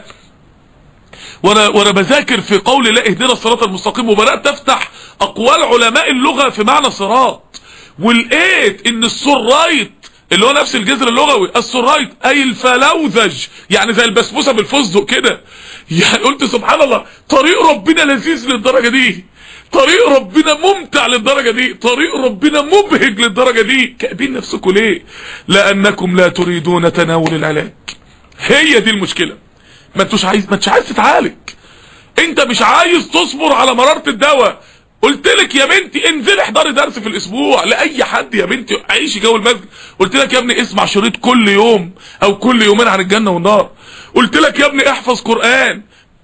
وانا وانا بذاكر في قول الله اهدنا الصراط المستقيم، وبدات افتح اقوال علماء اللغة في معنى صراط، ولقيت ان السرايت اللي هو نفس الجذر اللغوي، السرايت اي الفلوذج، يعني زي البسبوسه بالفستق كده. يعني قلت سبحان الله، طريق ربنا لذيذ للدرجه دي، طريق ربنا ممتع للدرجه دي، طريق ربنا مبهج للدرجه دي. كابين نفسكم ليه؟ لانكم لا تريدون تناول العلاج. هي دي المشكله. ما انتوش عايز، ما انتش عايز تتعالج، انت مش عايز تصبر على مرارة الدواء. قلت لك يا بنتي انزلي احضري درس في الاسبوع لاي حد يا بنتي، عيشي جو المسجد. قلت لك يا ابني اسمع شريط كل يوم او كل يومين عن الجنه والنار. قلت لك يا ابني احفظ قران.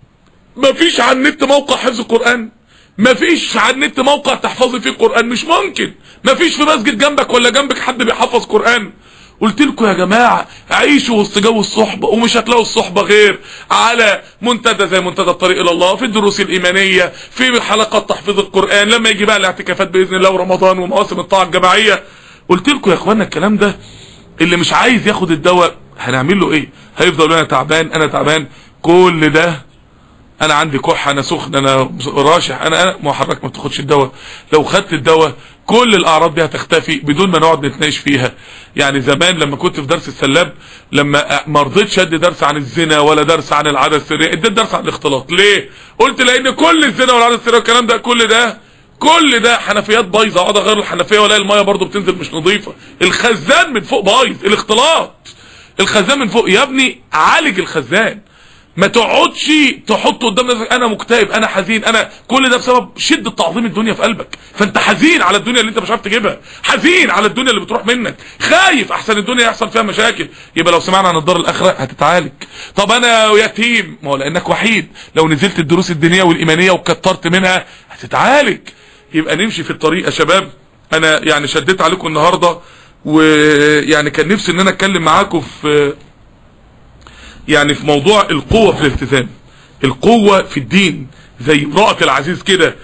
مفيش على النت موقع حفظ قران، مفيش على النت موقع تحفظي فيه قران، مش ممكن. مفيش في مسجد جنبك ولا جنبك حد بيحفظ قران. قلت لكم يا جماعة عيشوا وسط جو الصحبة، ومش هتلاقوا الصحبة غير على منتدى زي منتدى الطريق الى الله، في الدروس الايمانية، في حلقات تحفيظ القرآن، لما يجي بقى الاعتكافات باذن الله ورمضان ومواسم الطاعة الجماعية. قلت لكم يا اخوانا الكلام ده، اللي مش عايز ياخد الدواء هنعمل له ايه؟ هيفضل يقول انا تعبان انا تعبان. كل ده انا عندي كحه، انا سخن، انا راشح، انا انا ما حضرتك ما بتاخدش الدواء. لو خدت الدواء كل الاعراض دي هتختفي بدون ما نقعد نتناقش فيها. يعني زمان لما كنت في درس السلاب، لما ما رضيتش ادي درس عن الزنا ولا درس عن العاده السريه، اديت درس عن الاختلاط. ليه؟ قلت لان كل الزنا والعاده السريه والكلام ده كل ده كل ده حنفيات بايظه، اقعد اغير الحنفيه والاقي الميه برضو بتنزل مش نظيفه، الخزان من فوق بايظ، الاختلاط الخزان من فوق. يا ابني عالج الخزان، ما تقعدش تحط قدام نفسك انا مكتئب انا حزين انا، كل ده بسبب شده تعظيم الدنيا في قلبك. فانت حزين على الدنيا اللي انت مش عارف تجيبها، حزين على الدنيا اللي بتروح منك، خايف احسن الدنيا يحصل فيها مشاكل. يبقى لو سمعنا عن الدار الاخره هتتعالج. طب انا يتيم، ما هو لانك وحيد، لو نزلت الدروس الدينيه والايمانيه وكترت منها هتتعالج. يبقى نمشي في الطريق يا شباب. انا يعني شديت عليكم النهارده، ويعني كان نفسي ان انا اتكلم معاكم في يعني في موضوع القوة في الالتزام، القوة في الدين، زي امرأة العزيز كده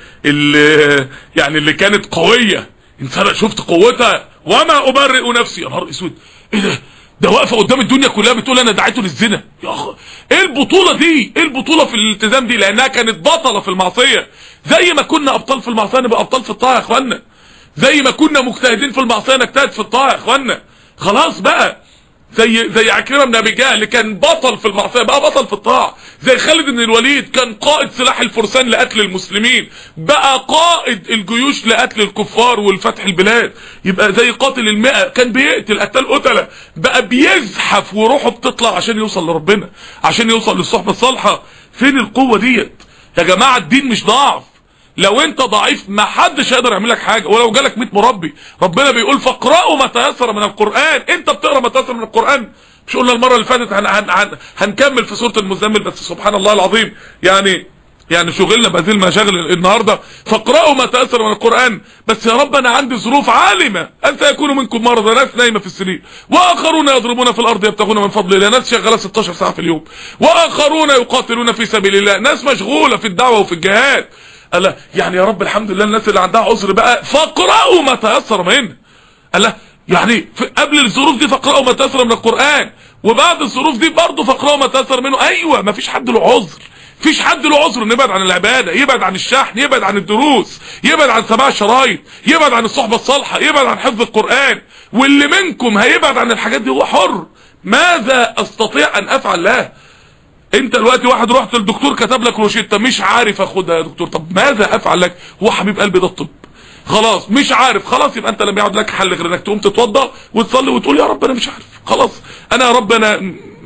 اللي يعني اللي كانت قوية. انت شفت قوتها، وما ابرئ نفسي. يا نهار اسود، ايه ده؟ ده واقفه قدام الدنيا كلها بتقول انا دعيته للزنا. يا اخ ايه البطولة دي؟ ايه البطولة في الالتزام دي؟ لانها كانت بطلة في المعصية. زي ما كنا ابطال في المعصية نبقى ابطال في الطاعة يا اخوانا، زي ما كنا مجتهدين في المعصية نجتهد في الطاعة يا اخوانا. خلاص بقى، زي زي عكرمة بن ابي جهل كان بطل في المعصيه بقى بطل في الطاعه، زي خالد بن الوليد كان قائد سلاح الفرسان لقتل المسلمين بقى قائد الجيوش لقتل الكفار والفتح البلاد. يبقى زي قاتل المئة كان بيقتل قتال قتله، بقى بيزحف وروحه بتطلع عشان يوصل لربنا، عشان يوصل للصحبه الصالحه. فين القوه ديت يا جماعه؟ الدين مش ضعف. لو انت ضعيف ما حدش هيقدر يعمل لك حاجه، ولو جالك مية مربي. ربنا بيقول فاقرأوا ما تيسر من القرآن. انت بتقرا ما تيسر من القرآن. مش قلنا المره اللي فاتت هن هن هن هنكمل في سوره المزمل، بس سبحان الله العظيم يعني يعني شغلنا بهذه المشاغل النهارده. فاقرأوا ما تيسر من القرآن. بس يا رب انا عندي ظروف عالمه ان سيكون منكم مرضى، ناس نايمه في السرير، واخرون يضربون في الارض يبتغون من فضل الله، ناس شغاله ستاشر ساعه في اليوم، واخرون يقاتلون في سبيل الله، ناس مشغوله في الدعوه وفي الجهاد. الله يعني يا رب الحمد لله الناس اللي عندها عذر بقى فاقرأوا ما تيسر منه. الله يعني قبل الظروف دي فاقرأوا ما تيسر من القرآن، وبعد الظروف دي برضه فاقرأوا ما تيسر منه. ايوه ما فيش حد له عذر، فيش حد له عذر انه يبعد عن العباده، يبعد عن الشحن، يبعد عن الدروس، يبعد عن سماع الشرايط، يبعد عن الصحبه الصالحه، يبعد عن حفظ القرآن. واللي منكم هيبعد عن الحاجات دي هو حر. ماذا استطيع ان افعل له؟ انت دلوقتي واحد رحت للدكتور كتب لك روشته مش عارف اخدها يا دكتور، طب ماذا افعل لك؟ هو حبيب قلبي ده الطب. خلاص مش عارف، خلاص يبقى انت لم يعد لك حل غير انك تقوم تتوضا وتصلي وتقول يا رب انا مش عارف، خلاص انا يا رب انا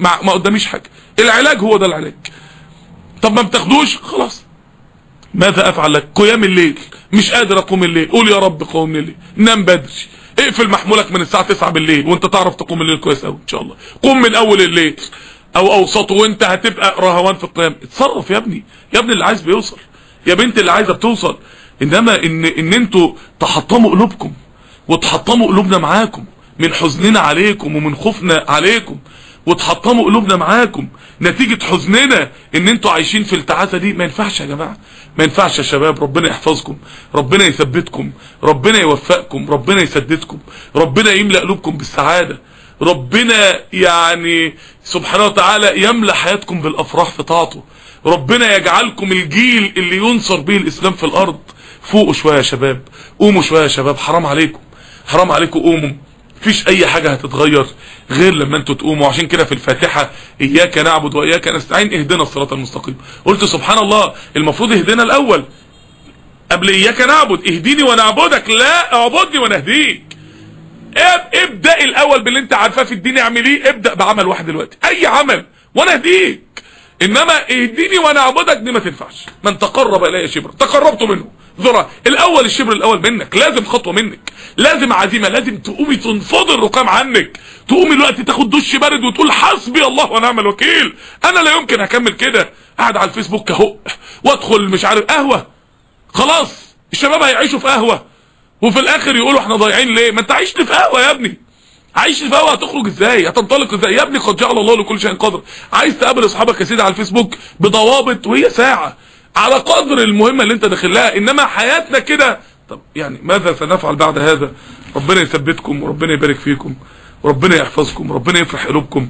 ما, ما قداميش حاجه، العلاج هو ده العلاج. طب ما بتاخدوش خلاص، ماذا افعل لك؟ قيام الليل، مش قادر اقوم الليل، قول يا رب قومني الليل، نام بدري، اقفل محمولك من الساعه تسعة بالليل وانت تعرف تقوم الليل كويس قوي ان شاء الله، قوم من اول الليل او اوسطه وانت هتبقى رهوان في القيام. اتصرف يا ابني، يا ابني اللي عايز بيوصل، يا بنت اللي عايزه بتوصل. انما ان ان انتوا تحطموا قلوبكم وتحطموا قلوبنا معاكم من حزننا عليكم ومن خوفنا عليكم، وتحطموا قلوبنا معاكم نتيجة حزننا ان انتوا عايشين في التعاسة دي. ما ينفعش يا جماعة، ما ينفعش يا شباب. ربنا يحفظكم، ربنا يثبتكم، ربنا يوفقكم، ربنا يسددكم، ربنا يملأ قلوبكم بالسعادة، ربنا يعني سبحانه وتعالى يملأ حياتكم بالافراح في طاعته، ربنا يجعلكم الجيل اللي ينصر به الاسلام في الارض. فوقوا شوية يا شباب، قوموا شوية يا شباب، حرام عليكم، حرام عليكم، قوموا. مفيش اي حاجة هتتغير غير لما انتوا تقوموا. عشان كده في الفاتحة اياك نعبد واياك نستعين اهدنا الصراط المستقيم، قلت سبحان الله المفروض اهدنا الاول قبل اياك نعبد، اهديني وانا اعبدك، لا اعبدني وانا اهديك. ابدأ الاول باللي انت عارفاه في الدين، اعمليه، ابدأ بعمل واحد دلوقتي، اي عمل وانا اهديك. انما اهديني وانا اعبدك دي ما تنفعش. من تقرب الي شبرا تقربت منه ذرة. الاول الشبر الاول منك، لازم خطوة منك، لازم عزيمة، لازم تقومي تنفض الرقام عنك، تقومي دلوقتي تاخد دش بارد وتقول حسبي الله ونعم الوكيل، انا لا يمكن هكمل كده قاعد على الفيسبوك اهو وادخل مش عارف قهوة. خلاص الشباب هيعيشوا في قهوة وفي الاخر يقولوا احنا ضايعين ليه؟ ما انت عايشت في قهوة يا ابني، عايش في قهوة، هتخرج ازاي؟ هتنطلق ازاي يا ابني؟ قد جعل الله لكل شيء قدر. عايز تقابل اصحابك يا سيدي على الفيسبوك بضوابط وهي ساعة على قدر المهمة اللي انت داخل لها، انما حياتنا كده. طب يعني ماذا سنفعل بعد هذا؟ ربنا يثبتكم وربنا يبارك فيكم وربنا يحفظكم وربنا يفرح قلوبكم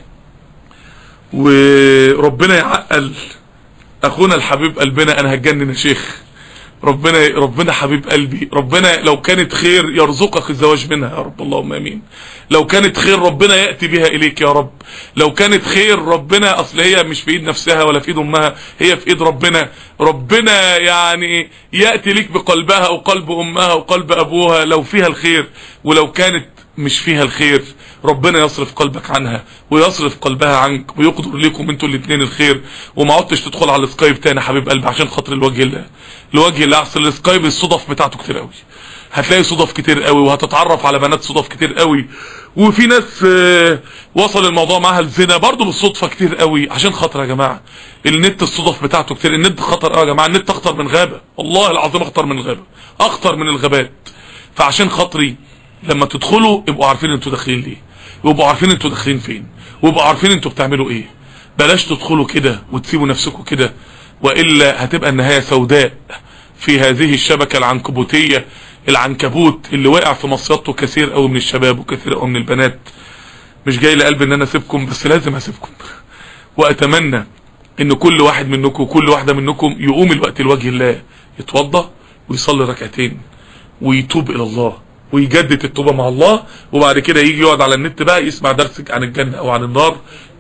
وربنا يعقل اخونا الحبيب قلبنا. انا هتجنن يا شيخ، ربنا ربنا حبيب قلبي، ربنا لو كانت خير يرزقك الزواج منها يا رب، اللهم امين. لو كانت خير ربنا يأتي بها اليك يا رب. لو كانت خير ربنا، اصل هي مش في ايد نفسها ولا في ايد امها، هي في ايد ربنا. ربنا يعني يأتي لك بقلبها وقلب امها وقلب ابوها لو فيها الخير، ولو كانت مش فيها الخير ربنا يصرف قلبك عنها ويصرف قلبها عنك ويقدر لكم انتوا الاثنين الخير. وما عدتش تدخل على السكايب تاني حبيب قلبي عشان خاطر الوجه الله، الوجه الله. اصل السكايب الصدف بتاعته كتير قوي، هتلاقي صدف كتير قوي وهتتعرف على بنات صدف كتير قوي، وفي ناس وصل الموضوع معاها الزنا برضه بالصدفه كتير قوي. عشان خاطر يا جماعه النت الصدف بتاعته كتير، النت خطر قوي يا جماعه، النت اخطر من غابه، والله العظيم اخطر من الغابه، اخطر من الغابات. فعشان خاطري لما تدخلوا ابقوا عارفين انتوا داخلين ليه، وابقوا عارفين انتوا داخلين فين، وابقوا عارفين انتوا بتعملوا ايه. بلاش تدخلوا كده وتسيبوا نفسكم كده، والا هتبقى النهايه سوداء في هذه الشبكه العنكبوتيه، العنكبوت اللي واقع في مصيدته كثير قوي من الشباب وكثير قوي من البنات. مش جاي لقلبي ان انا اسيبكم، بس لازم اسيبكم. واتمنى ان كل واحد منكم وكل واحده منكم يقوم الوقت لوجه الله، يتوضى ويصلي ركعتين ويتوب الى الله ويجدد التوبه مع الله، وبعد كده يجي يقعد على النت بقى يسمع درس عن الجنه او عن النار.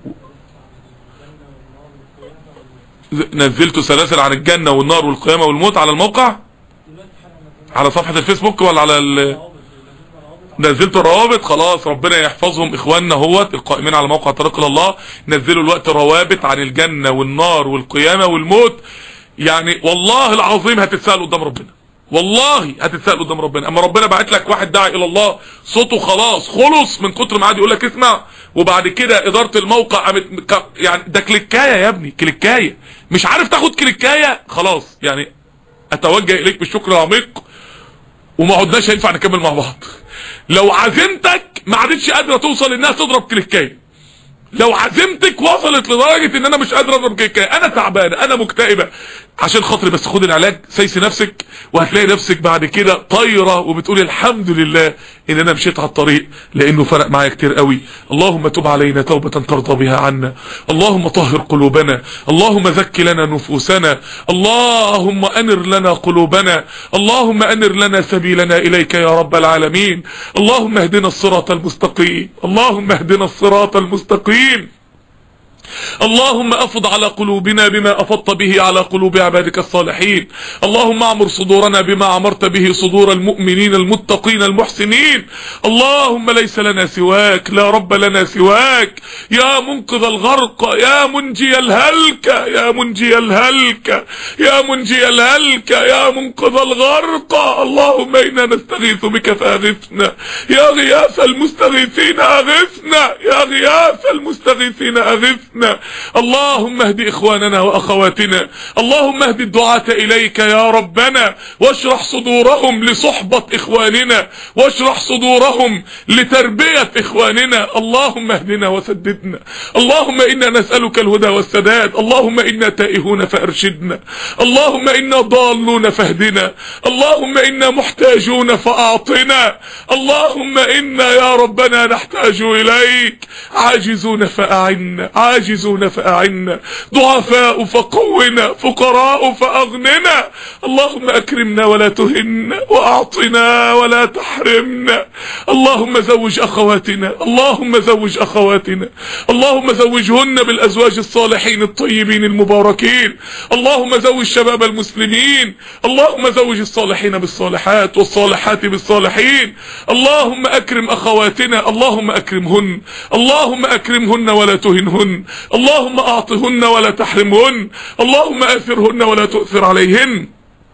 نزلته سلاسل عن الجنه والنار والقيامه والموت على الموقع، على صفحه الفيسبوك ولا على ال... نزلتوا الروابط؟ خلاص ربنا يحفظهم اخواننا اهوت القائمين على موقع طريق الى الله، نزلوا الوقت روابط عن الجنه والنار والقيامه والموت. يعني والله العظيم هتتسال قدام ربنا، والله هتتسال قدام ربنا. اما ربنا بعت لك واحد داعي الى الله صوته خلاص خلص من كتر ما قعد يقول لك اسمع، وبعد كده اداره الموقع قامت يعني ده كليكايه يا ابني، كليكايه، مش عارف تاخد كليكايه، خلاص يعني اتوجه اليك بالشكر العميق وما عدناش هينفع نكمل مع بعض. لو عزيمتك ما عادتش قادره توصل انها تضرب كليكايه، لو عزيمتك وصلت لدرجه ان انا مش قادر اضرب كليكايه، انا تعبانه، انا مكتئبه، عشان خاطري بس خد العلاج، سيسي نفسك، وهتلاقي نفسك بعد كده طايره وبتقولي الحمد لله ان انا مشيت على الطريق لانه فرق معايا كتير قوي. اللهم تب علينا توبه ترضى بها عنا، اللهم طهر قلوبنا، اللهم زكي لنا نفوسنا، اللهم انر لنا قلوبنا، اللهم انر لنا سبيلنا اليك يا رب العالمين، اللهم اهدنا الصراط المستقيم، اللهم اهدنا الصراط المستقيم. اللهم افض على قلوبنا بما افضت به على قلوب عبادك الصالحين. اللهم اعمر صدورنا بما عمرت به صدور المؤمنين المتقين المحسنين. اللهم ليس لنا سواك، لا رب لنا سواك، يا منقذ الغرق، يا منجي الهلك، يا منجي الهلك، يا منجي الهلك، يا منقذ الغرق. اللهم انا نستغيث بك فاغثنا، يا غياث المستغيثين اغثنا، يا غياث المستغيثين اغثنا. اللهم اهد اخواننا واخواتنا، اللهم اهد الدعاة اليك يا ربنا، واشرح صدورهم لصحبة اخواننا، واشرح صدورهم لتربية اخواننا. اللهم اهدنا وسددنا. اللهم انا نسألك الهدى والسداد. اللهم انا تائهون فارشدنا. اللهم انا ضالون فاهدنا. اللهم انا محتاجون فاعطنا. اللهم انا يا ربنا نحتاج اليك، عاجزون فاعنا، عاجزون فاعنا، ضعفاء فقونا، فقراء فاغننا. اللهم اكرمنا ولا تهنا، واعطنا ولا تحرمنا. اللهم زوج اخواتنا، اللهم زوج اخواتنا، اللهم زوجهن بالازواج الصالحين الطيبين المباركين. اللهم زوج شباب المسلمين، اللهم زوج الصالحين بالصالحات والصالحات بالصالحين. اللهم اكرم اخواتنا، اللهم اكرمهن، اللهم اكرمهن ولا تهنهن، اللهم اعطهن ولا تحرمهن، اللهم اثرهن ولا تؤثر عليهن.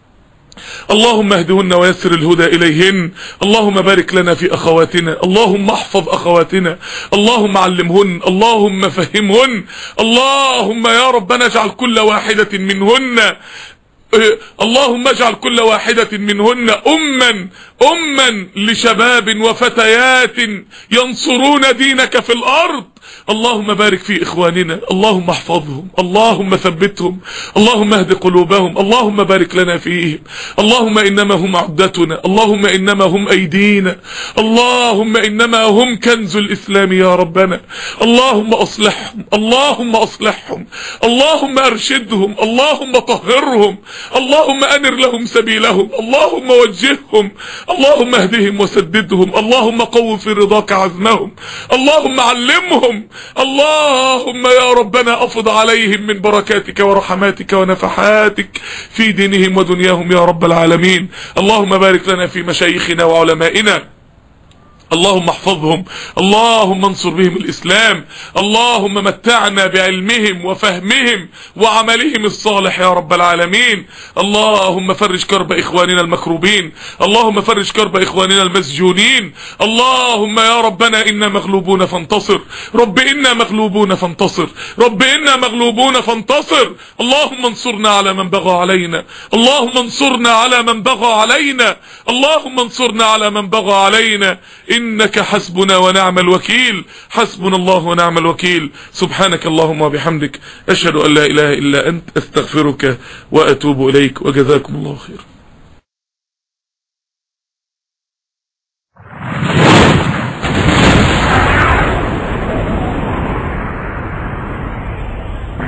اللهم اهدهن ويسر الهدى اليهن. اللهم بارك لنا في اخواتنا، اللهم احفظ اخواتنا، اللهم علمهن، اللهم فهمهن. اللهم يا ربنا اجعل كل واحدة منهن اللهم اجعل كل واحدة منهن أما أما لشباب وفتيات ينصرون دينك في الأرض. اللهم بارك في إخواننا، اللهم احفظهم، اللهم ثبتهم، اللهم اهد قلوبهم، اللهم بارك لنا فيهم. اللهم إنما هم عدتنا، اللهم إنما هم أيدينا، اللهم إنما هم كنز الإسلام يا ربنا. اللهم أصلحهم، اللهم أصلحهم، اللهم أرشدهم، اللهم طهرهم، اللهم أنر لهم سبيلهم، اللهم وجههم، اللهم اهدهم وسددهم، اللهم قو في رضاك عزمهم، اللهم علمهم. اللهم يا ربنا افض عليهم من بركاتك ورحماتك ونفحاتك في دينهم ودنياهم يا رب العالمين. اللهم بارك لنا في مشايخنا وعلمائنا، اللهم احفظهم، اللهم انصر بهم الاسلام، اللهم متعنا بعلمهم وفهمهم وعملهم الصالح يا رب العالمين. اللهم فرج كرب اخواننا المكروبين، اللهم فرج كرب اخواننا المسجونين. اللهم يا ربنا انا مغلوبون فانتصر، رب انا مغلوبون فانتصر، رب انا مغلوبون فانتصر. اللهم انصرنا على من بغى علينا، اللهم انصرنا على من بغى علينا، اللهم انصرنا على من بغى علينا. إنك حسبنا ونعم الوكيل، حسبنا الله ونعم الوكيل. سبحانك اللهم وبحمدك، أشهد أن لا إله إلا أنت، أستغفرك وأتوب إليك، وجزاكم الله خير.